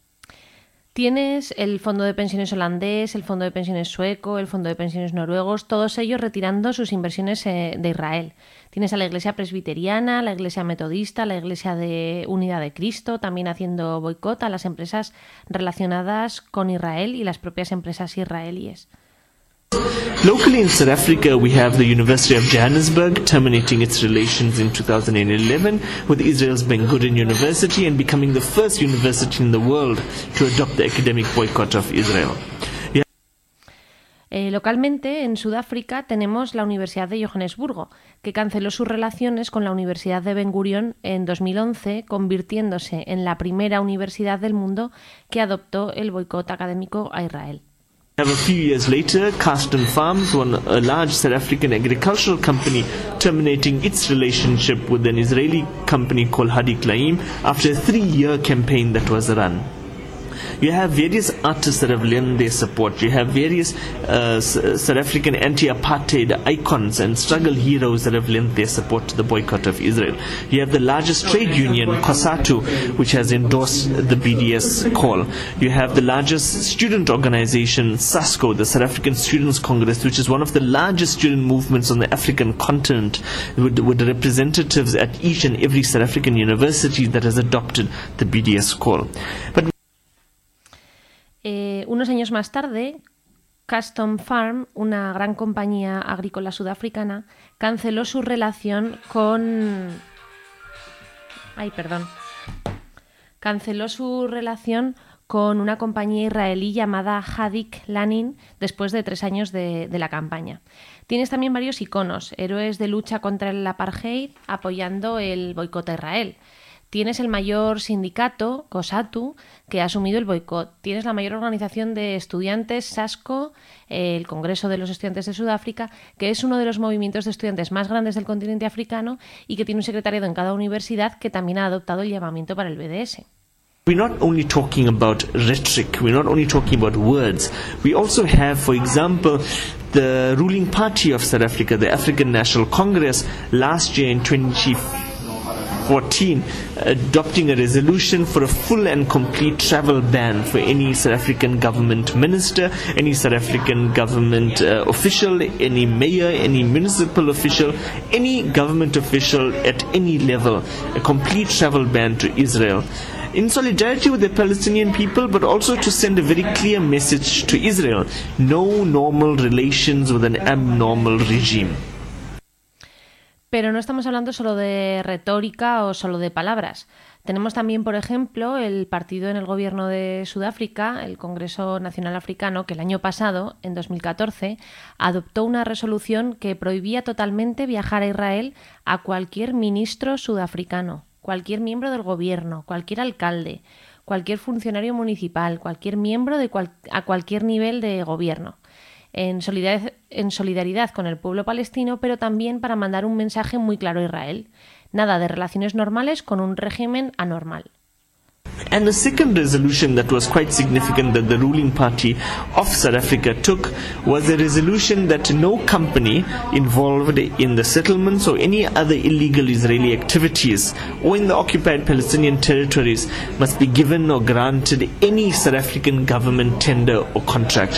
Tienes el fondo de pensiones holandés, el fondo de pensiones sueco, el fondo de pensiones noruegos, todos ellos retirando sus inversiones de Israel. Tienes a la Iglesia Presbiteriana, la Iglesia Metodista, la Iglesia de Unidad de Cristo, también haciendo boicot a las empresas relacionadas con Israel y las propias empresas israelíes. Locally in South Africa, we have the University of Johannesburg terminating its relations in 2011 with Israel's Ben Gurion University and becoming the first university in the world to adopt the academic boycott of Israel. Localmente, en Sudáfrica, tenemos la Universidad de Johannesburgo, que canceló sus relaciones con la Universidad de Ben Gurion en 2011, convirtiéndose en la primera universidad del mundo que adoptó el boicot académico a Israel. A few years later, Carston Farms, a large South African agricultural company, terminating its relationship with an Israeli company called Hadi Klaim after a 3-year campaign that was run. You have various artists that have lent their support. You have various South African anti-apartheid icons and struggle heroes that have lent their support to the boycott of Israel. You have the largest trade union, COSATU, which has endorsed the BDS call. You have the largest student organization, SASCO, the South African Students' Congress, which is one of the largest student movements on the African continent, with representatives at each and every South African university that has adopted the BDS call. But unos años más tarde, Custom Farm, una gran compañía agrícola sudafricana, canceló su relación con... Canceló su relación con una compañía israelí llamada Hadik Lanin después de 3 años de la campaña. Tienes también varios iconos, héroes de lucha contra el apartheid apoyando el boicot a Israel. Tienes el mayor sindicato, COSATU, que ha asumido el boicot. Tienes la mayor organización de estudiantes, SASCO, el Congreso de los Estudiantes de Sudáfrica, que es uno de los movimientos de estudiantes más grandes del continente africano y que tiene un secretariado en cada universidad que también ha adoptado el llamamiento para el BDS. We're not only talking about rhetoric, we're not only talking about words. We also have, for example, the ruling party of South Africa, the African National Congress, last year in 2014, adopting a resolution for a full and complete travel ban for any South African government minister, any South African government official, any mayor, any municipal official, any government official at any level, a complete travel ban to Israel. In solidarity with the Palestinian people, but also to send a very clear message to Israel: no normal relations with an abnormal regime. Pero no estamos hablando solo de retórica o solo de palabras. Tenemos también, por ejemplo, el partido en el gobierno de Sudáfrica, el Congreso Nacional Africano, que el año pasado, en 2014, adoptó una resolución que prohibía totalmente viajar a Israel a cualquier ministro sudafricano, cualquier miembro del gobierno, cualquier alcalde, cualquier funcionario municipal, cualquier miembro a cualquier nivel de gobierno. En solidaridad con el pueblo palestino, pero también para mandar un mensaje muy claro a Israel. Nada de relaciones normales con un régimen anormal. And the second resolution that was quite significant that the ruling party of South Africa took was a resolution that no company involved in the settlements or any other illegal Israeli activities or in the occupied Palestinian territories must be given or granted any South African government tender or contract.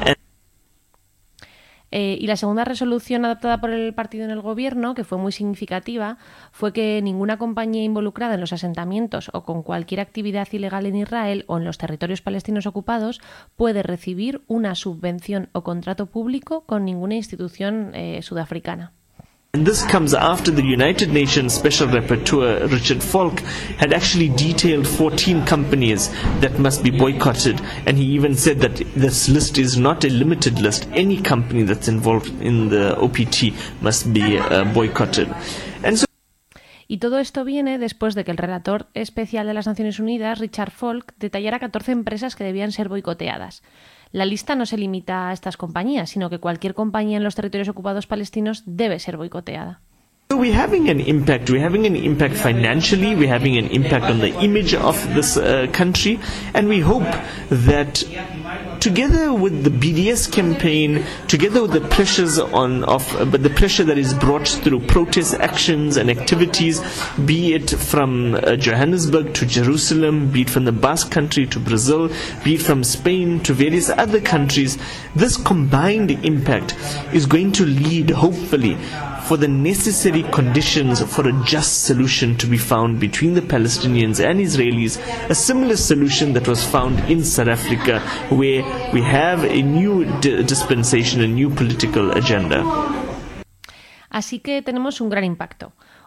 Y la segunda resolución adoptada por el partido en el gobierno, que fue muy significativa, fue que ninguna compañía involucrada en los asentamientos o con cualquier actividad ilegal en Israel o en los territorios palestinos ocupados puede recibir una subvención o contrato público con ninguna institución sudafricana. And this comes after the United Nations Special Rapporteur Richard Falk had actually detailed 14 companies that must be boycotted, and he even said that this list is not a limited list. Any company that's involved in the OPT must be boycotted. And so y todo esto viene después de que el relator especial de las Naciones Unidas, Richard Falk, detallara 14 empresas que debían ser boicoteadas. La lista no se limita a estas compañías, sino que cualquier compañía en los territorios ocupados palestinos debe ser boicoteada. So we're having an impact. We're having an impact financially. We're having an impact on the image of this country, and we hope that together with the BDS campaign, together with the pressures the pressure that is brought through protest actions and activities, be it from Johannesburg to Jerusalem, be it from the Basque Country to Brazil, be it from Spain to various other countries, this combined impact is going to lead, hopefully, for the necessary conditions for a just solution to be found between the Palestinians and Israelis, a similar solution that was found in South Africa, where we have a new dispensation, a new political agenda. Así que tenemos un gran impacto.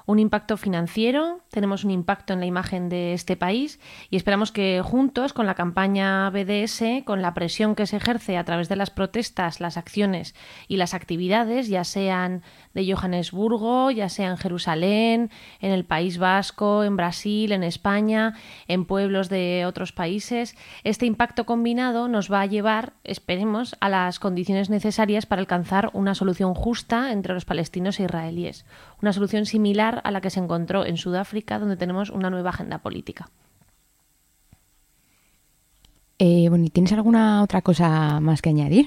un impacto financiero, tenemos un impacto en la imagen de este país y esperamos que juntos, con la campaña BDS, con la presión que se ejerce a través de las protestas, las acciones y las actividades, ya sean de Johannesburgo, ya sea en Jerusalén, en el País Vasco, en Brasil, en España, en pueblos de otros países, este impacto combinado nos va a llevar, esperemos, a las condiciones necesarias para alcanzar una solución justa entre los palestinos e israelíes. Una solución similar a la que se encontró en Sudáfrica, donde tenemos una nueva agenda política. Bueno, ¿tienes alguna otra cosa más que añadir?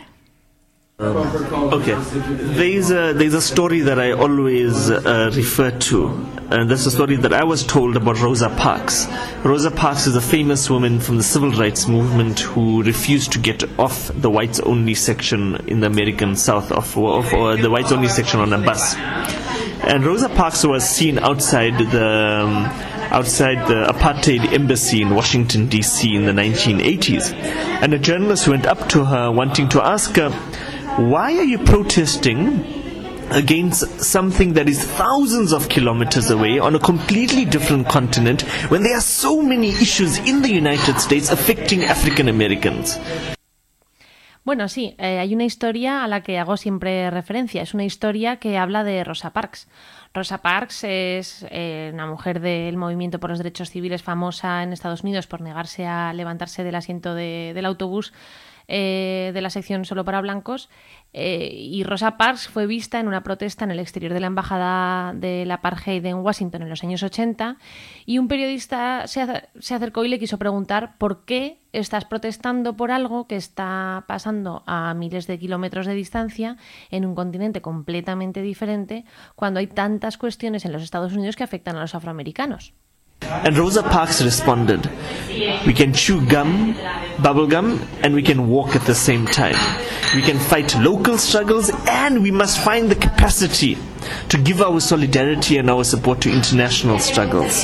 Okay, there's a story that I always refer to, and that's a story that I was told about Rosa Parks. Rosa Parks is a famous woman from the civil rights movement who refused to get off the whites-only section in the American South, or the whites-only section on a bus. And Rosa Parks was seen outside the apartheid embassy in Washington, D.C. in the 1980s. And a journalist went up to her wanting to ask her, why are you protesting against something that is thousands of kilometers away on a completely different continent when there are so many issues in the United States affecting African Americans? Bueno, sí, hay una historia a la que hago siempre referencia. Es una historia que habla de Rosa Parks. Rosa Parks es una mujer del movimiento por los derechos civiles famosa en Estados Unidos por negarse a levantarse del asiento del autobús de la sección solo para blancos, y Rosa Parks fue vista en una protesta en el exterior de la embajada del apartheid en Washington en los años 80, y un periodista se acercó y le quiso preguntar por qué estás protestando por algo que está pasando a miles de kilómetros de distancia en un continente completamente diferente, cuando hay tantas cuestiones en los Estados Unidos que afectan a los afroamericanos. And Rosa Parks responded, we can chew gum, bubble gum, and we can walk at the same time. We can fight local struggles, and we must find the capacity to give our solidarity and our support to international struggles.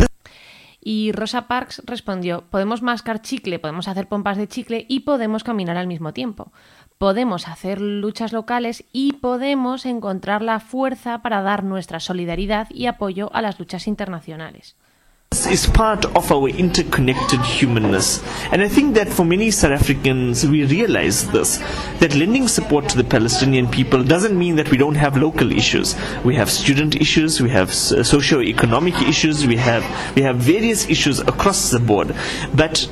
Y Rosa Parks respondió, podemos mascar chicle, podemos hacer pompas de chicle y podemos caminar al mismo tiempo. Podemos hacer luchas locales y podemos encontrar la fuerza para dar nuestra solidaridad y apoyo a las luchas internacionales. This is part of our interconnected humanness, and I think that for many South Africans we realize this, that lending support to the Palestinian people doesn't mean that we don't have local issues. We have student issues, we have socio-economic issues, we have various issues across the board, but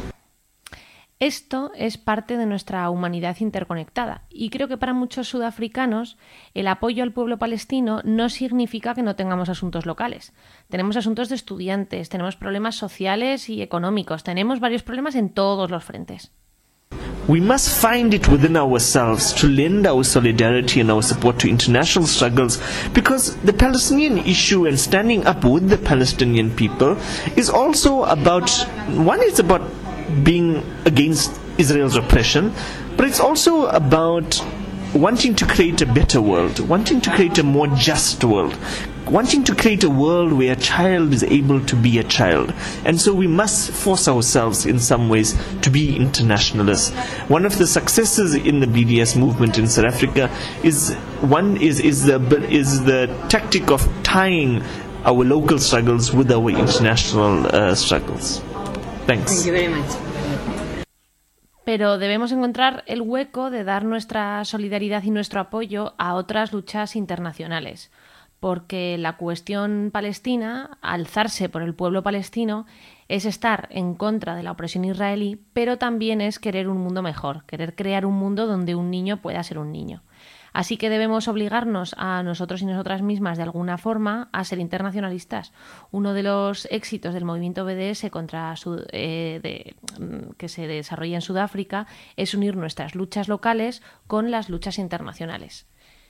esto es parte de nuestra humanidad interconectada y creo que para muchos sudafricanos el apoyo al pueblo palestino no significa que no tengamos asuntos locales. Tenemos asuntos de estudiantes, tenemos problemas sociales y económicos, tenemos varios problemas en todos los frentes. We must find it within ourselves to lend our solidarity and our support to international struggles, because the Palestinian issue and standing up with the Palestinian people is also about, one is about being against Israel's oppression, but it's also about wanting to create a better world, wanting to create a more just world, wanting to create a world where a child is able to be a child. And so we must force ourselves in some ways to be internationalists. One of the successes in the BDS movement in South Africa is the tactic of tying our local struggles with our international struggles. Thanks. Thank you very much. Pero debemos encontrar el hueco de dar nuestra solidaridad y nuestro apoyo a otras luchas internacionales, porque la cuestión palestina, alzarse por el pueblo palestino, es estar en contra de la opresión israelí, pero también es querer un mundo mejor, querer crear un mundo donde un niño pueda ser un niño. Así que debemos obligarnos a nosotros y nosotras mismas de alguna forma a ser internacionalistas. Uno de los éxitos del movimiento BDS que se desarrolla en Sudáfrica es unir nuestras luchas locales con las luchas internacionales.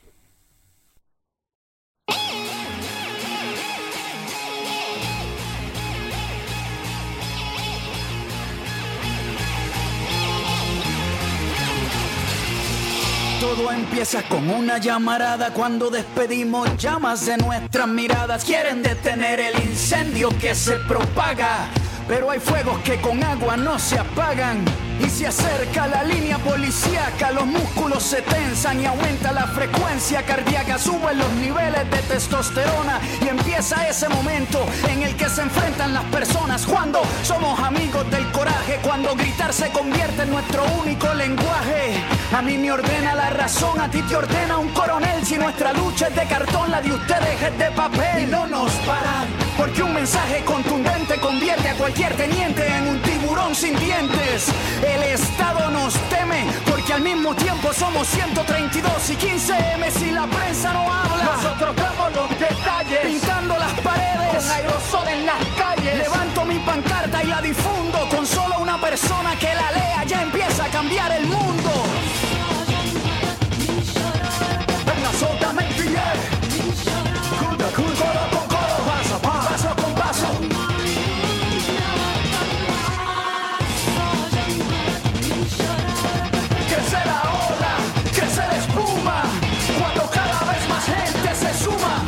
Todo empieza con una llamarada cuando despedimos llamas de nuestras miradas. Quieren detener el incendio que se propaga, pero hay fuegos que con agua no se apagan. Y se acerca la línea policíaca, los músculos se tensan y aumenta la frecuencia cardíaca, suben los niveles de testosterona y empieza ese momento en el que se enfrentan las personas cuando somos amigos del coraje, cuando gritar se convierte en nuestro único lenguaje. A mí me ordena la razón, a ti te ordena un coronel. Si nuestra lucha es de cartón, la de ustedes es de papel. Y no nos paran, porque un mensaje contundente convierte a cualquier teniente en un tiburón sin dientes. El Estado nos teme, porque al mismo tiempo somos 132 y 15M. Si la prensa no habla, nosotros damos los detalles, pintando las paredes con aerosol en las calles. Levanto mi pancarta y la difundo, con solo una persona que la lea ya empieza a cambiar el mundo. Venga, soltame el billete. Coro con coro, paso con paso. Crece la ola, crece la espuma, cuando cada vez más gente se suma.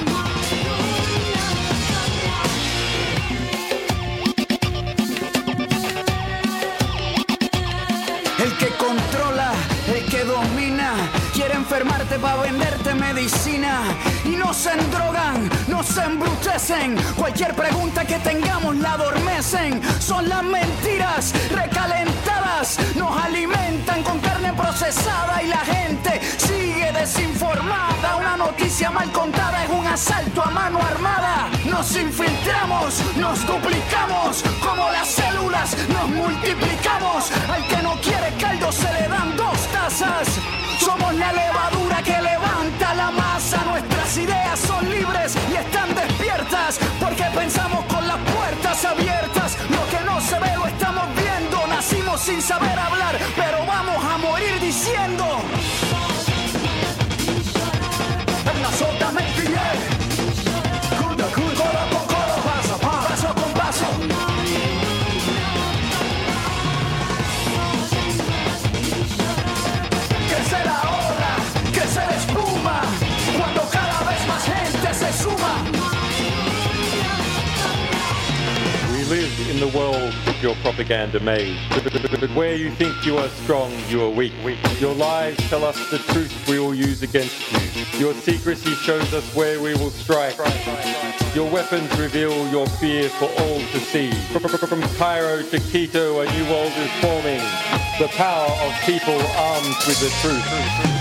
El que controla, el que domina, quiere enfermarte para venderte medicina. Y no se endrogan, no se embrutecen, cualquier pregunta que tengamos la adormecen. Son las mentiras recalentadas, nos alimentan con carne procesada y la gente sigue desinformada. Una noticia mal contada es un asalto a mano armada. Nos infiltramos, nos duplicamos, como las células nos multiplicamos. Al que no quiere caldo se le dan 2 tazas. Somos la levadura que levanta la masa. Nuestras ideas son libres y están despiertas, porque pensamos con las puertas abiertas. Lo que no se ve lo estamos viendo. Nacimos sin saber hablar, pero vamos a morir diciendo. Venga, soltame el billete. Coro con coro, paso con paso. Crece la ola, crece la espuma, cuando cada vez más gente se suma. We live in the world of your propaganda maze. But where you think you are strong, you are weak. Your lies tell us the truth we will use against you. Your secrecy shows us where we will strike. Your weapons reveal your fear for all to see. From Cairo to Quito, a new world is forming. The power of people armed with the truth.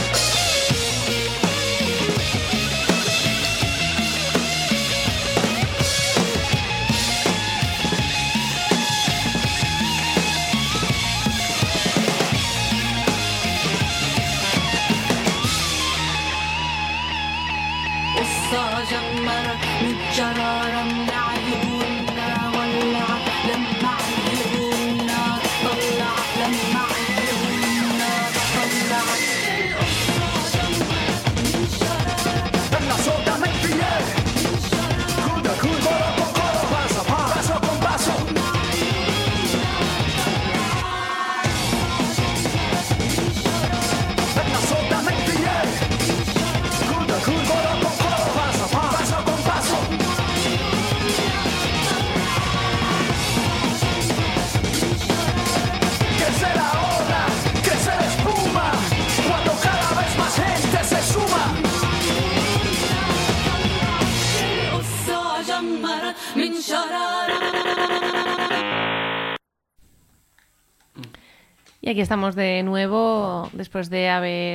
Y aquí estamos de nuevo, después de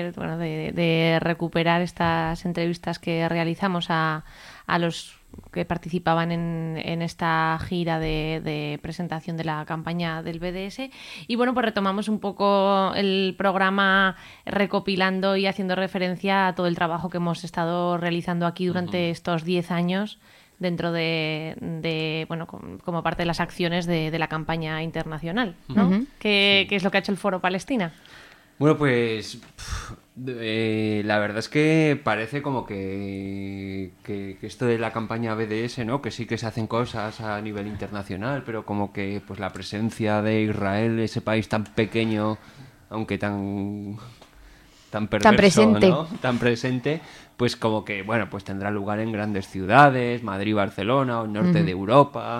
de recuperar estas entrevistas que realizamos a los que participaban en esta gira de presentación de la campaña del BDS. Y bueno, pues retomamos un poco el programa recopilando y haciendo referencia a todo el trabajo que hemos estado realizando aquí durante estos 10 años dentro de como parte de las acciones de la campaña internacional, ¿no? ¿Qué es lo que ha hecho el Foro Palestina? Bueno, pues la verdad es que parece como que esto de la campaña BDS, ¿no? Que sí que se hacen cosas a nivel internacional, pero como que pues la presencia de Israel, ese país tan pequeño, aunque tan perverso, tan presente, ¿no? Tan presente, pues como que, bueno, pues tendrá lugar en grandes ciudades, Madrid, Barcelona, o el norte de Europa,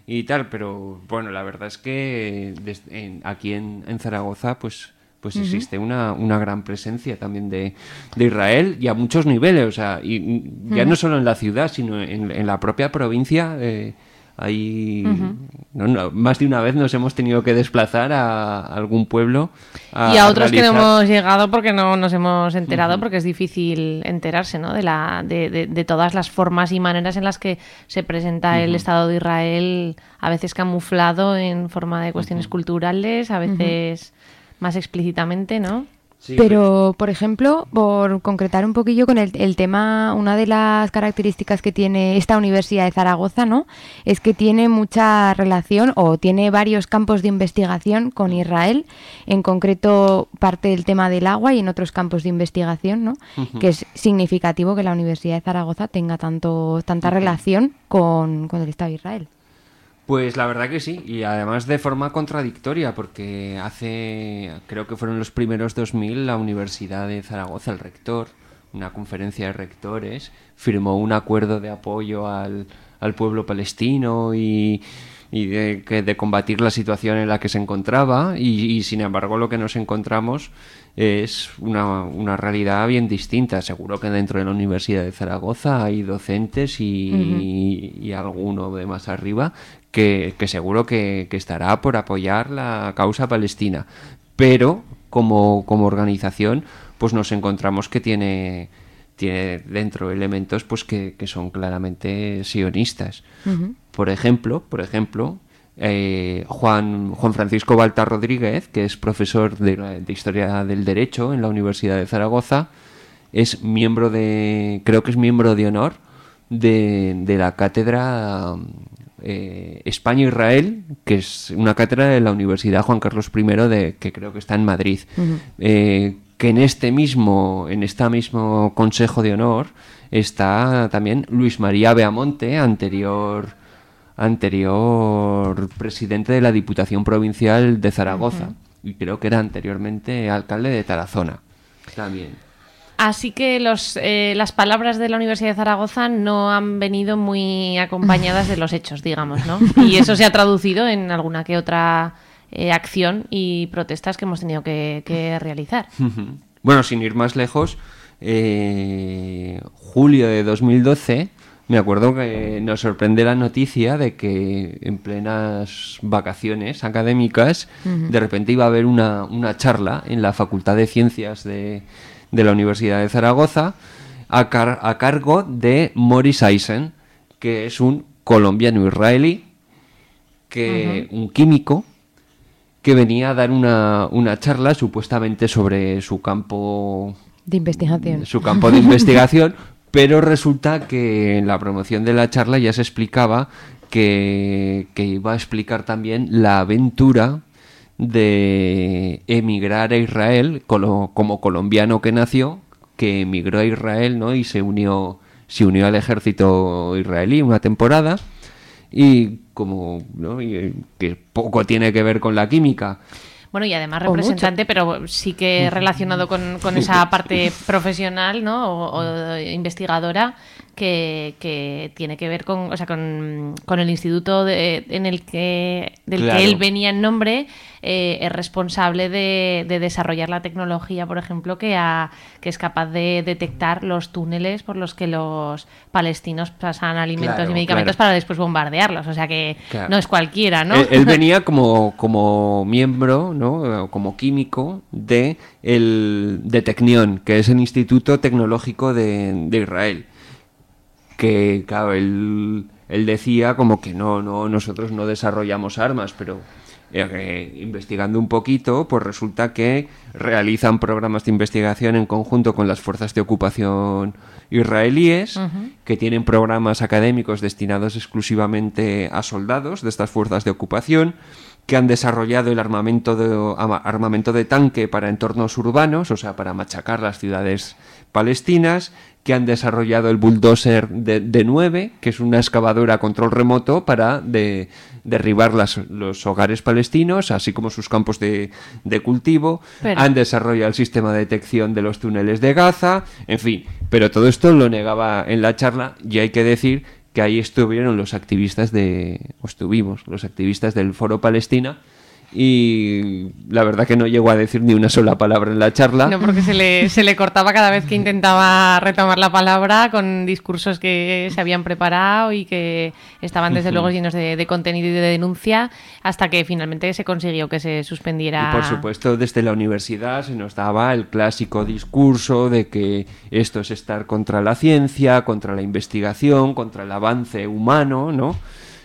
y tal, pero bueno, la verdad es que aquí en Zaragoza pues existe una gran presencia también de Israel, y a muchos niveles, o sea, y ya no solo en la ciudad, sino en la propia provincia. Ahí más de una vez nos hemos tenido que desplazar a algún pueblo y a otros que no hemos llegado porque no nos hemos enterado, porque es difícil enterarse, ¿no? de todas las formas y maneras en las que se presenta el Estado de Israel, a veces camuflado en forma de cuestiones culturales, a veces más explícitamente, ¿no? Sí, pero, por ejemplo, por concretar un poquillo con el tema, una de las características que tiene esta Universidad de Zaragoza, ¿no?, es que tiene mucha relación o tiene varios campos de investigación con Israel, en concreto parte del tema del agua y en otros campos de investigación, ¿no? Que es significativo que la Universidad de Zaragoza tenga tanta relación con el Estado de Israel. Pues la verdad que sí, y además de forma contradictoria, porque creo que fueron los primeros 2000, la Universidad de Zaragoza, el rector, una conferencia de rectores, firmó un acuerdo de apoyo al pueblo palestino y de combatir la situación en la que se encontraba, y sin embargo lo que nos encontramos es una realidad bien distinta. Seguro que dentro de la Universidad de Zaragoza hay docentes y alguno de más arriba que seguro que estará por apoyar la causa palestina, pero como organización pues nos encontramos que tiene dentro elementos pues que son claramente sionistas. Por ejemplo, Juan Francisco Baltar Rodríguez, que es profesor de Historia del Derecho en la Universidad de Zaragoza, es miembro creo que es miembro de honor de la cátedra España-Israel, que es una cátedra de la Universidad Juan Carlos I, que creo que está en Madrid. Que en este mismo Consejo de Honor está también Luis María Beamonte, anterior presidente de la Diputación Provincial de Zaragoza, y creo que era anteriormente alcalde de Tarazona también. Así que las palabras de la Universidad de Zaragoza no han venido muy acompañadas de los hechos, digamos, ¿no? Y eso se ha traducido en alguna que otra acción y protestas que hemos tenido que realizar. Bueno, sin ir más lejos, julio de 2012, me acuerdo que nos sorprende la noticia de que en plenas vacaciones académicas, de repente iba a haber una charla en la Facultad de Ciencias de la Universidad de Zaragoza a cargo de Morris Eisen, que es un colombiano-israelí, un químico, que venía a dar una charla supuestamente sobre su campo de investigación. Pero resulta que en la promoción de la charla ya se explicaba que iba a explicar también la aventura de emigrar a Israel como colombiano que nació, que emigró a Israel, ¿no? Y se unió al ejército israelí una temporada, y que poco tiene que ver con la química. Bueno, y además representante, pero sí que relacionado con esa parte profesional, ¿no? o investigadora, que tiene que ver con el instituto del que él venía en nombre. Es responsable de desarrollar la tecnología, por ejemplo, que es capaz de detectar los túneles por los que los palestinos pasan alimentos y medicamentos para después bombardearlos. O sea que no es cualquiera, ¿no? Él venía como miembro, ¿no? Como químico de Technion, que es el Instituto Tecnológico de Israel. Que, claro, él decía como que nosotros no desarrollamos armas, pero investigando un poquito, pues resulta que realizan programas de investigación en conjunto con las fuerzas de ocupación israelíes, que tienen programas académicos destinados exclusivamente a soldados de estas fuerzas de ocupación, que han desarrollado el armamento de tanque para entornos urbanos, o sea, para machacar las ciudades palestinas, que han desarrollado el bulldozer de 9, que es una excavadora a control remoto para derribar los hogares palestinos, así como sus campos de cultivo. Han desarrollado el sistema de detección de los túneles de Gaza, en fin. Pero todo esto lo negaba en la charla, y hay que decir que ahí estuvieron los activistas los activistas del Foro Palestina, y la verdad que no llegó a decir ni una sola palabra en la charla. No, porque se le cortaba cada vez que intentaba retomar la palabra con discursos que se habían preparado y que estaban desde luego llenos de contenido y de denuncia, hasta que finalmente se consiguió que se suspendiera. Y por supuesto desde la universidad se nos daba el clásico discurso de que esto es estar contra la ciencia, contra la investigación, contra el avance humano, ¿no?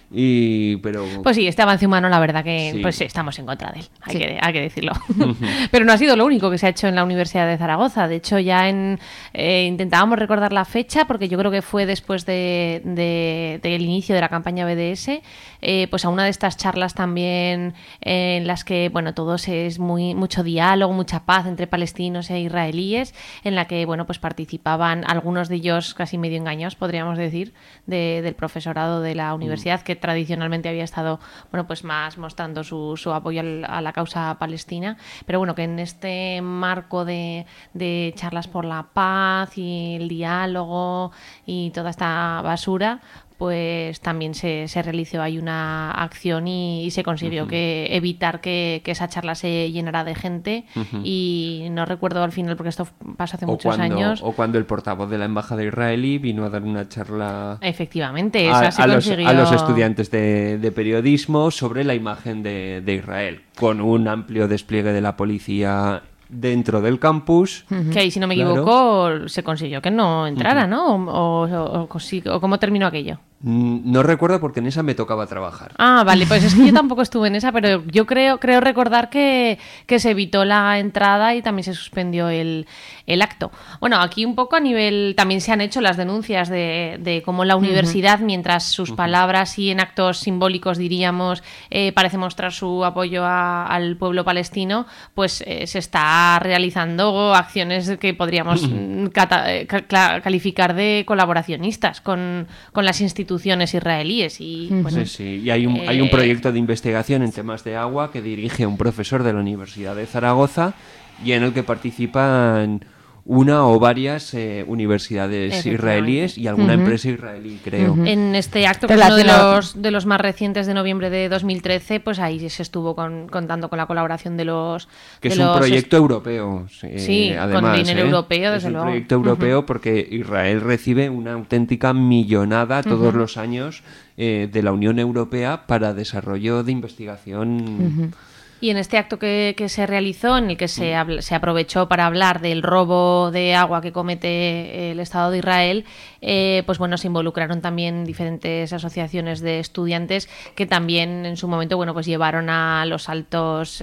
Pero pues sí, este avance humano la verdad que sí, pues estamos en contra de él, hay que decirlo. Pero no ha sido lo único que se ha hecho en la Universidad de Zaragoza. De hecho ya intentábamos recordar la fecha, porque yo creo que fue después del inicio de la campaña BDS, pues a una de estas charlas también en las que bueno, todos es mucho diálogo, mucha paz entre palestinos e israelíes, en la que bueno, pues participaban algunos de ellos casi medio engañados, podríamos decir, del profesorado de la universidad, que tradicionalmente había estado bueno, pues más mostrando su apoyo a la causa palestina, pero bueno, que en este marco de charlas por la paz y el diálogo y toda esta basura, pues también se realizó ahí una acción y se consiguió evitar que esa charla se llenara de gente. Y no recuerdo al final, porque esto pasó hace muchos años. O cuando el portavoz de la embajada israelí vino a dar una charla, efectivamente, esa se consiguió, a los estudiantes de periodismo sobre la imagen de Israel, con un amplio despliegue de la policía dentro del campus. Que ahí, si no me equivoco, se consiguió que no entrara, ¿no? ¿O cómo terminó aquello? No recuerdo, porque en esa me tocaba trabajar. Ah, vale, pues es que yo tampoco estuve en esa, pero yo creo recordar que se evitó la entrada y también se suspendió el acto. Bueno, aquí un poco a nivel, también se han hecho las denuncias de cómo la universidad, mientras sus palabras y en actos simbólicos, diríamos, parece mostrar su apoyo al pueblo palestino, pues se está realizando acciones que podríamos calificar de colaboracionistas con las instituciones israelíes. Y, bueno, sí. Y hay un proyecto de investigación en temas de agua que dirige un profesor de la Universidad de Zaragoza, y en el que participan una o varias universidades israelíes y alguna empresa israelí, creo. En este acto, que es uno de los más recientes, de noviembre de 2013, pues ahí se estuvo contando con la colaboración de los... Que es un proyecto europeo. Sí, además, con dinero europeo, desde luego. Es un proyecto europeo, porque Israel recibe una auténtica millonada todos los años de la Unión Europea para desarrollo de investigación. Y en este acto que se realizó, en el que se aprovechó para hablar del robo de agua que comete el Estado de Israel, pues bueno, se involucraron también diferentes asociaciones de estudiantes que también en su momento, bueno, pues llevaron a los altos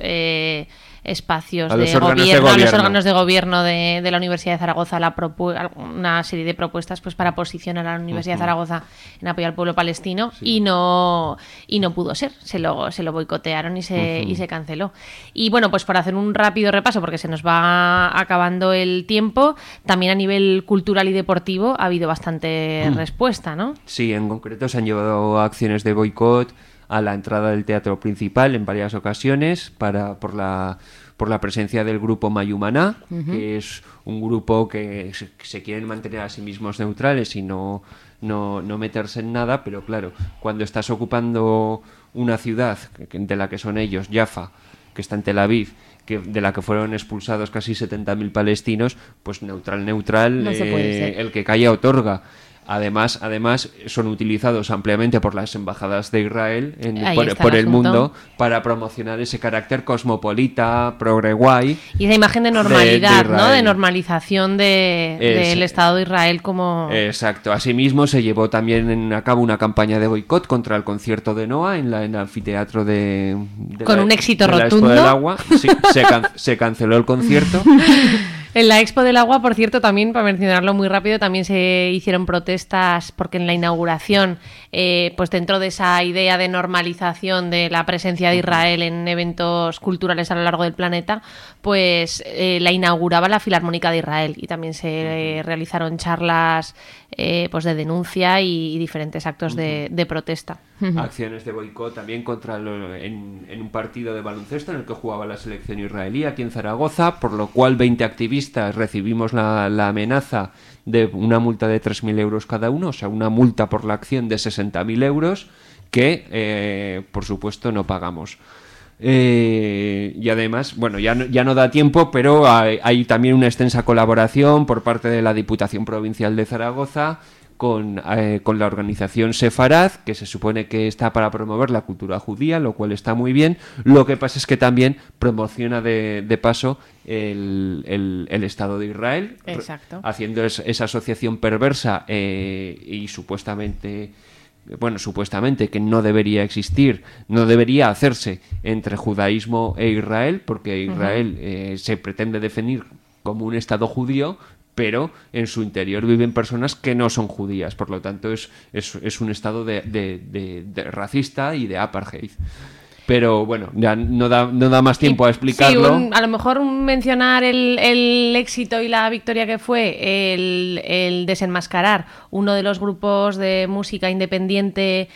espacios a los órganos de gobierno de la Universidad de Zaragoza una serie de propuestas pues para posicionar a la Universidad de Zaragoza en apoyo al pueblo palestino, y no pudo ser, se lo boicotearon y se canceló. Y bueno, pues por hacer un rápido repaso, porque se nos va acabando el tiempo, también a nivel cultural y deportivo ha habido bastante respuesta, ¿no? Sí, en concreto se han llevado acciones de boicot a la entrada del teatro principal en varias ocasiones por la presencia del grupo Mayumaná, que es un grupo que se quieren mantener a sí mismos neutrales y no meterse en nada, pero claro, cuando estás ocupando una ciudad de la que son ellos, Jaffa, que está en Tel Aviv, de la que fueron expulsados casi 70.000 palestinos, pues neutral, no se puede ser. El que calla otorga. Además, son utilizados ampliamente por las embajadas de Israel por el mundo para promocionar ese carácter cosmopolita, progre guay. Y esa imagen de normalidad, ¿no? De normalización del Estado de Israel como... Exacto. Asimismo, se llevó también a cabo una campaña de boicot contra el concierto de Noa en el anfiteatro con un éxito rotundo. Expo del Agua. Sí, se canceló el concierto. En la Expo del Agua, por cierto, también, para mencionarlo muy rápido, también se hicieron protestas porque en la inauguración, pues dentro de esa idea de normalización de la presencia de Israel en eventos culturales a lo largo del planeta, pues la inauguraba la Filarmónica de Israel, y también se realizaron charlas pues de denuncia y diferentes actos de protesta. Acciones de boicot también en un partido de baloncesto en el que jugaba la selección israelí aquí en Zaragoza, por lo cual 20 activistas accionistas recibimos la amenaza de una multa de 3.000 euros cada uno, o sea, una multa por la acción de 60.000 euros que, por supuesto, no pagamos. Y además, bueno, ya no da tiempo, pero hay también una extensa colaboración por parte de la Diputación Provincial de Zaragoza con la organización Sefarad, que se supone que está para promover la cultura judía, lo cual está muy bien. Lo que pasa es que también promociona de paso el Estado de Israel. Exacto. Haciendo esa asociación perversa y supuestamente que no debería existir, no debería hacerse entre judaísmo e Israel, porque Israel se pretende definir como un Estado judío, pero en su interior viven personas que no son judías, por lo tanto es un estado de racista y de apartheid. Pero bueno, ya no da más tiempo a explicarlo. Sí, a lo mejor mencionar el éxito y la victoria que fue el desenmascarar uno de los grupos de música independiente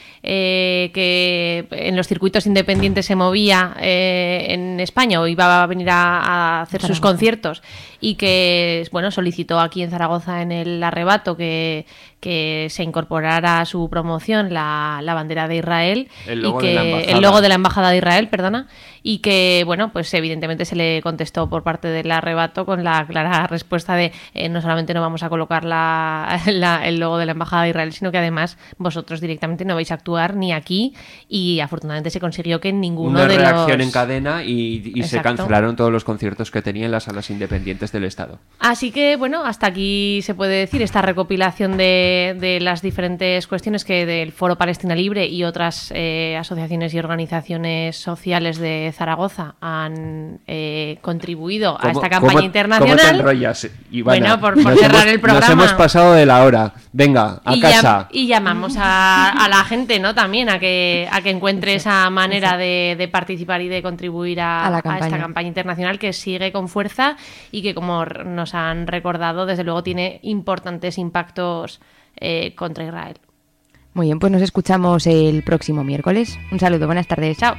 que en los circuitos independientes se movía en España o iba a venir a hacer sus conciertos y que bueno solicitó aquí en Zaragoza en el Arrebato que se incorporara a su promoción la bandera de Israel, el logo de la embajada de Israel, perdona, y que bueno, pues evidentemente se le contestó por parte del Arrebato con la clara respuesta de no solamente no vamos a colocar el logo de la embajada de Israel, sino que además vosotros directamente no vais a actuar ni aquí, y afortunadamente se consiguió que en ninguno de los... Una reacción en cadena y se cancelaron todos los conciertos que tenía en las salas independientes del Estado. Así que bueno, hasta aquí se puede decir esta recopilación de las diferentes cuestiones que del Foro Palestina Libre y otras asociaciones y organizaciones sociales de Zaragoza han contribuido a esta campaña internacional. ¿Cómo te enrollas, Ivana? Bueno, por cerrar el programa. Nos hemos pasado de la hora. Venga, a casa. Y llamamos a la gente, ¿no? También a que encuentre esa manera de participar y de contribuir a esta campaña internacional que sigue con fuerza y que, como nos han recordado, desde luego tiene importantes impactos contra Israel. Muy bien, pues nos escuchamos el próximo miércoles. Un saludo, buenas tardes. Chao.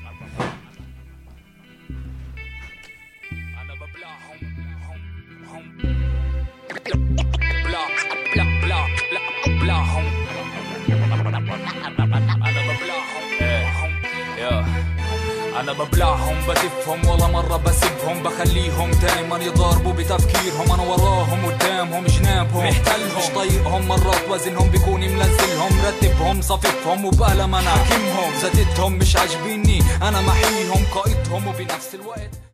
أنا ببلعهم بتفهم ولا مرة بسيبهم بخليهم دايما يضاربوا بتفكيرهم أنا وراهم قدامهم جنابهم محتلهم مش طايقهم مرات وزنهم بيكون منزلهم رتبهم صففهم وبقلم أنا حاكمهم زادتهم مش عاجبيني أنا محيهم قائدهم وبنفس الوقت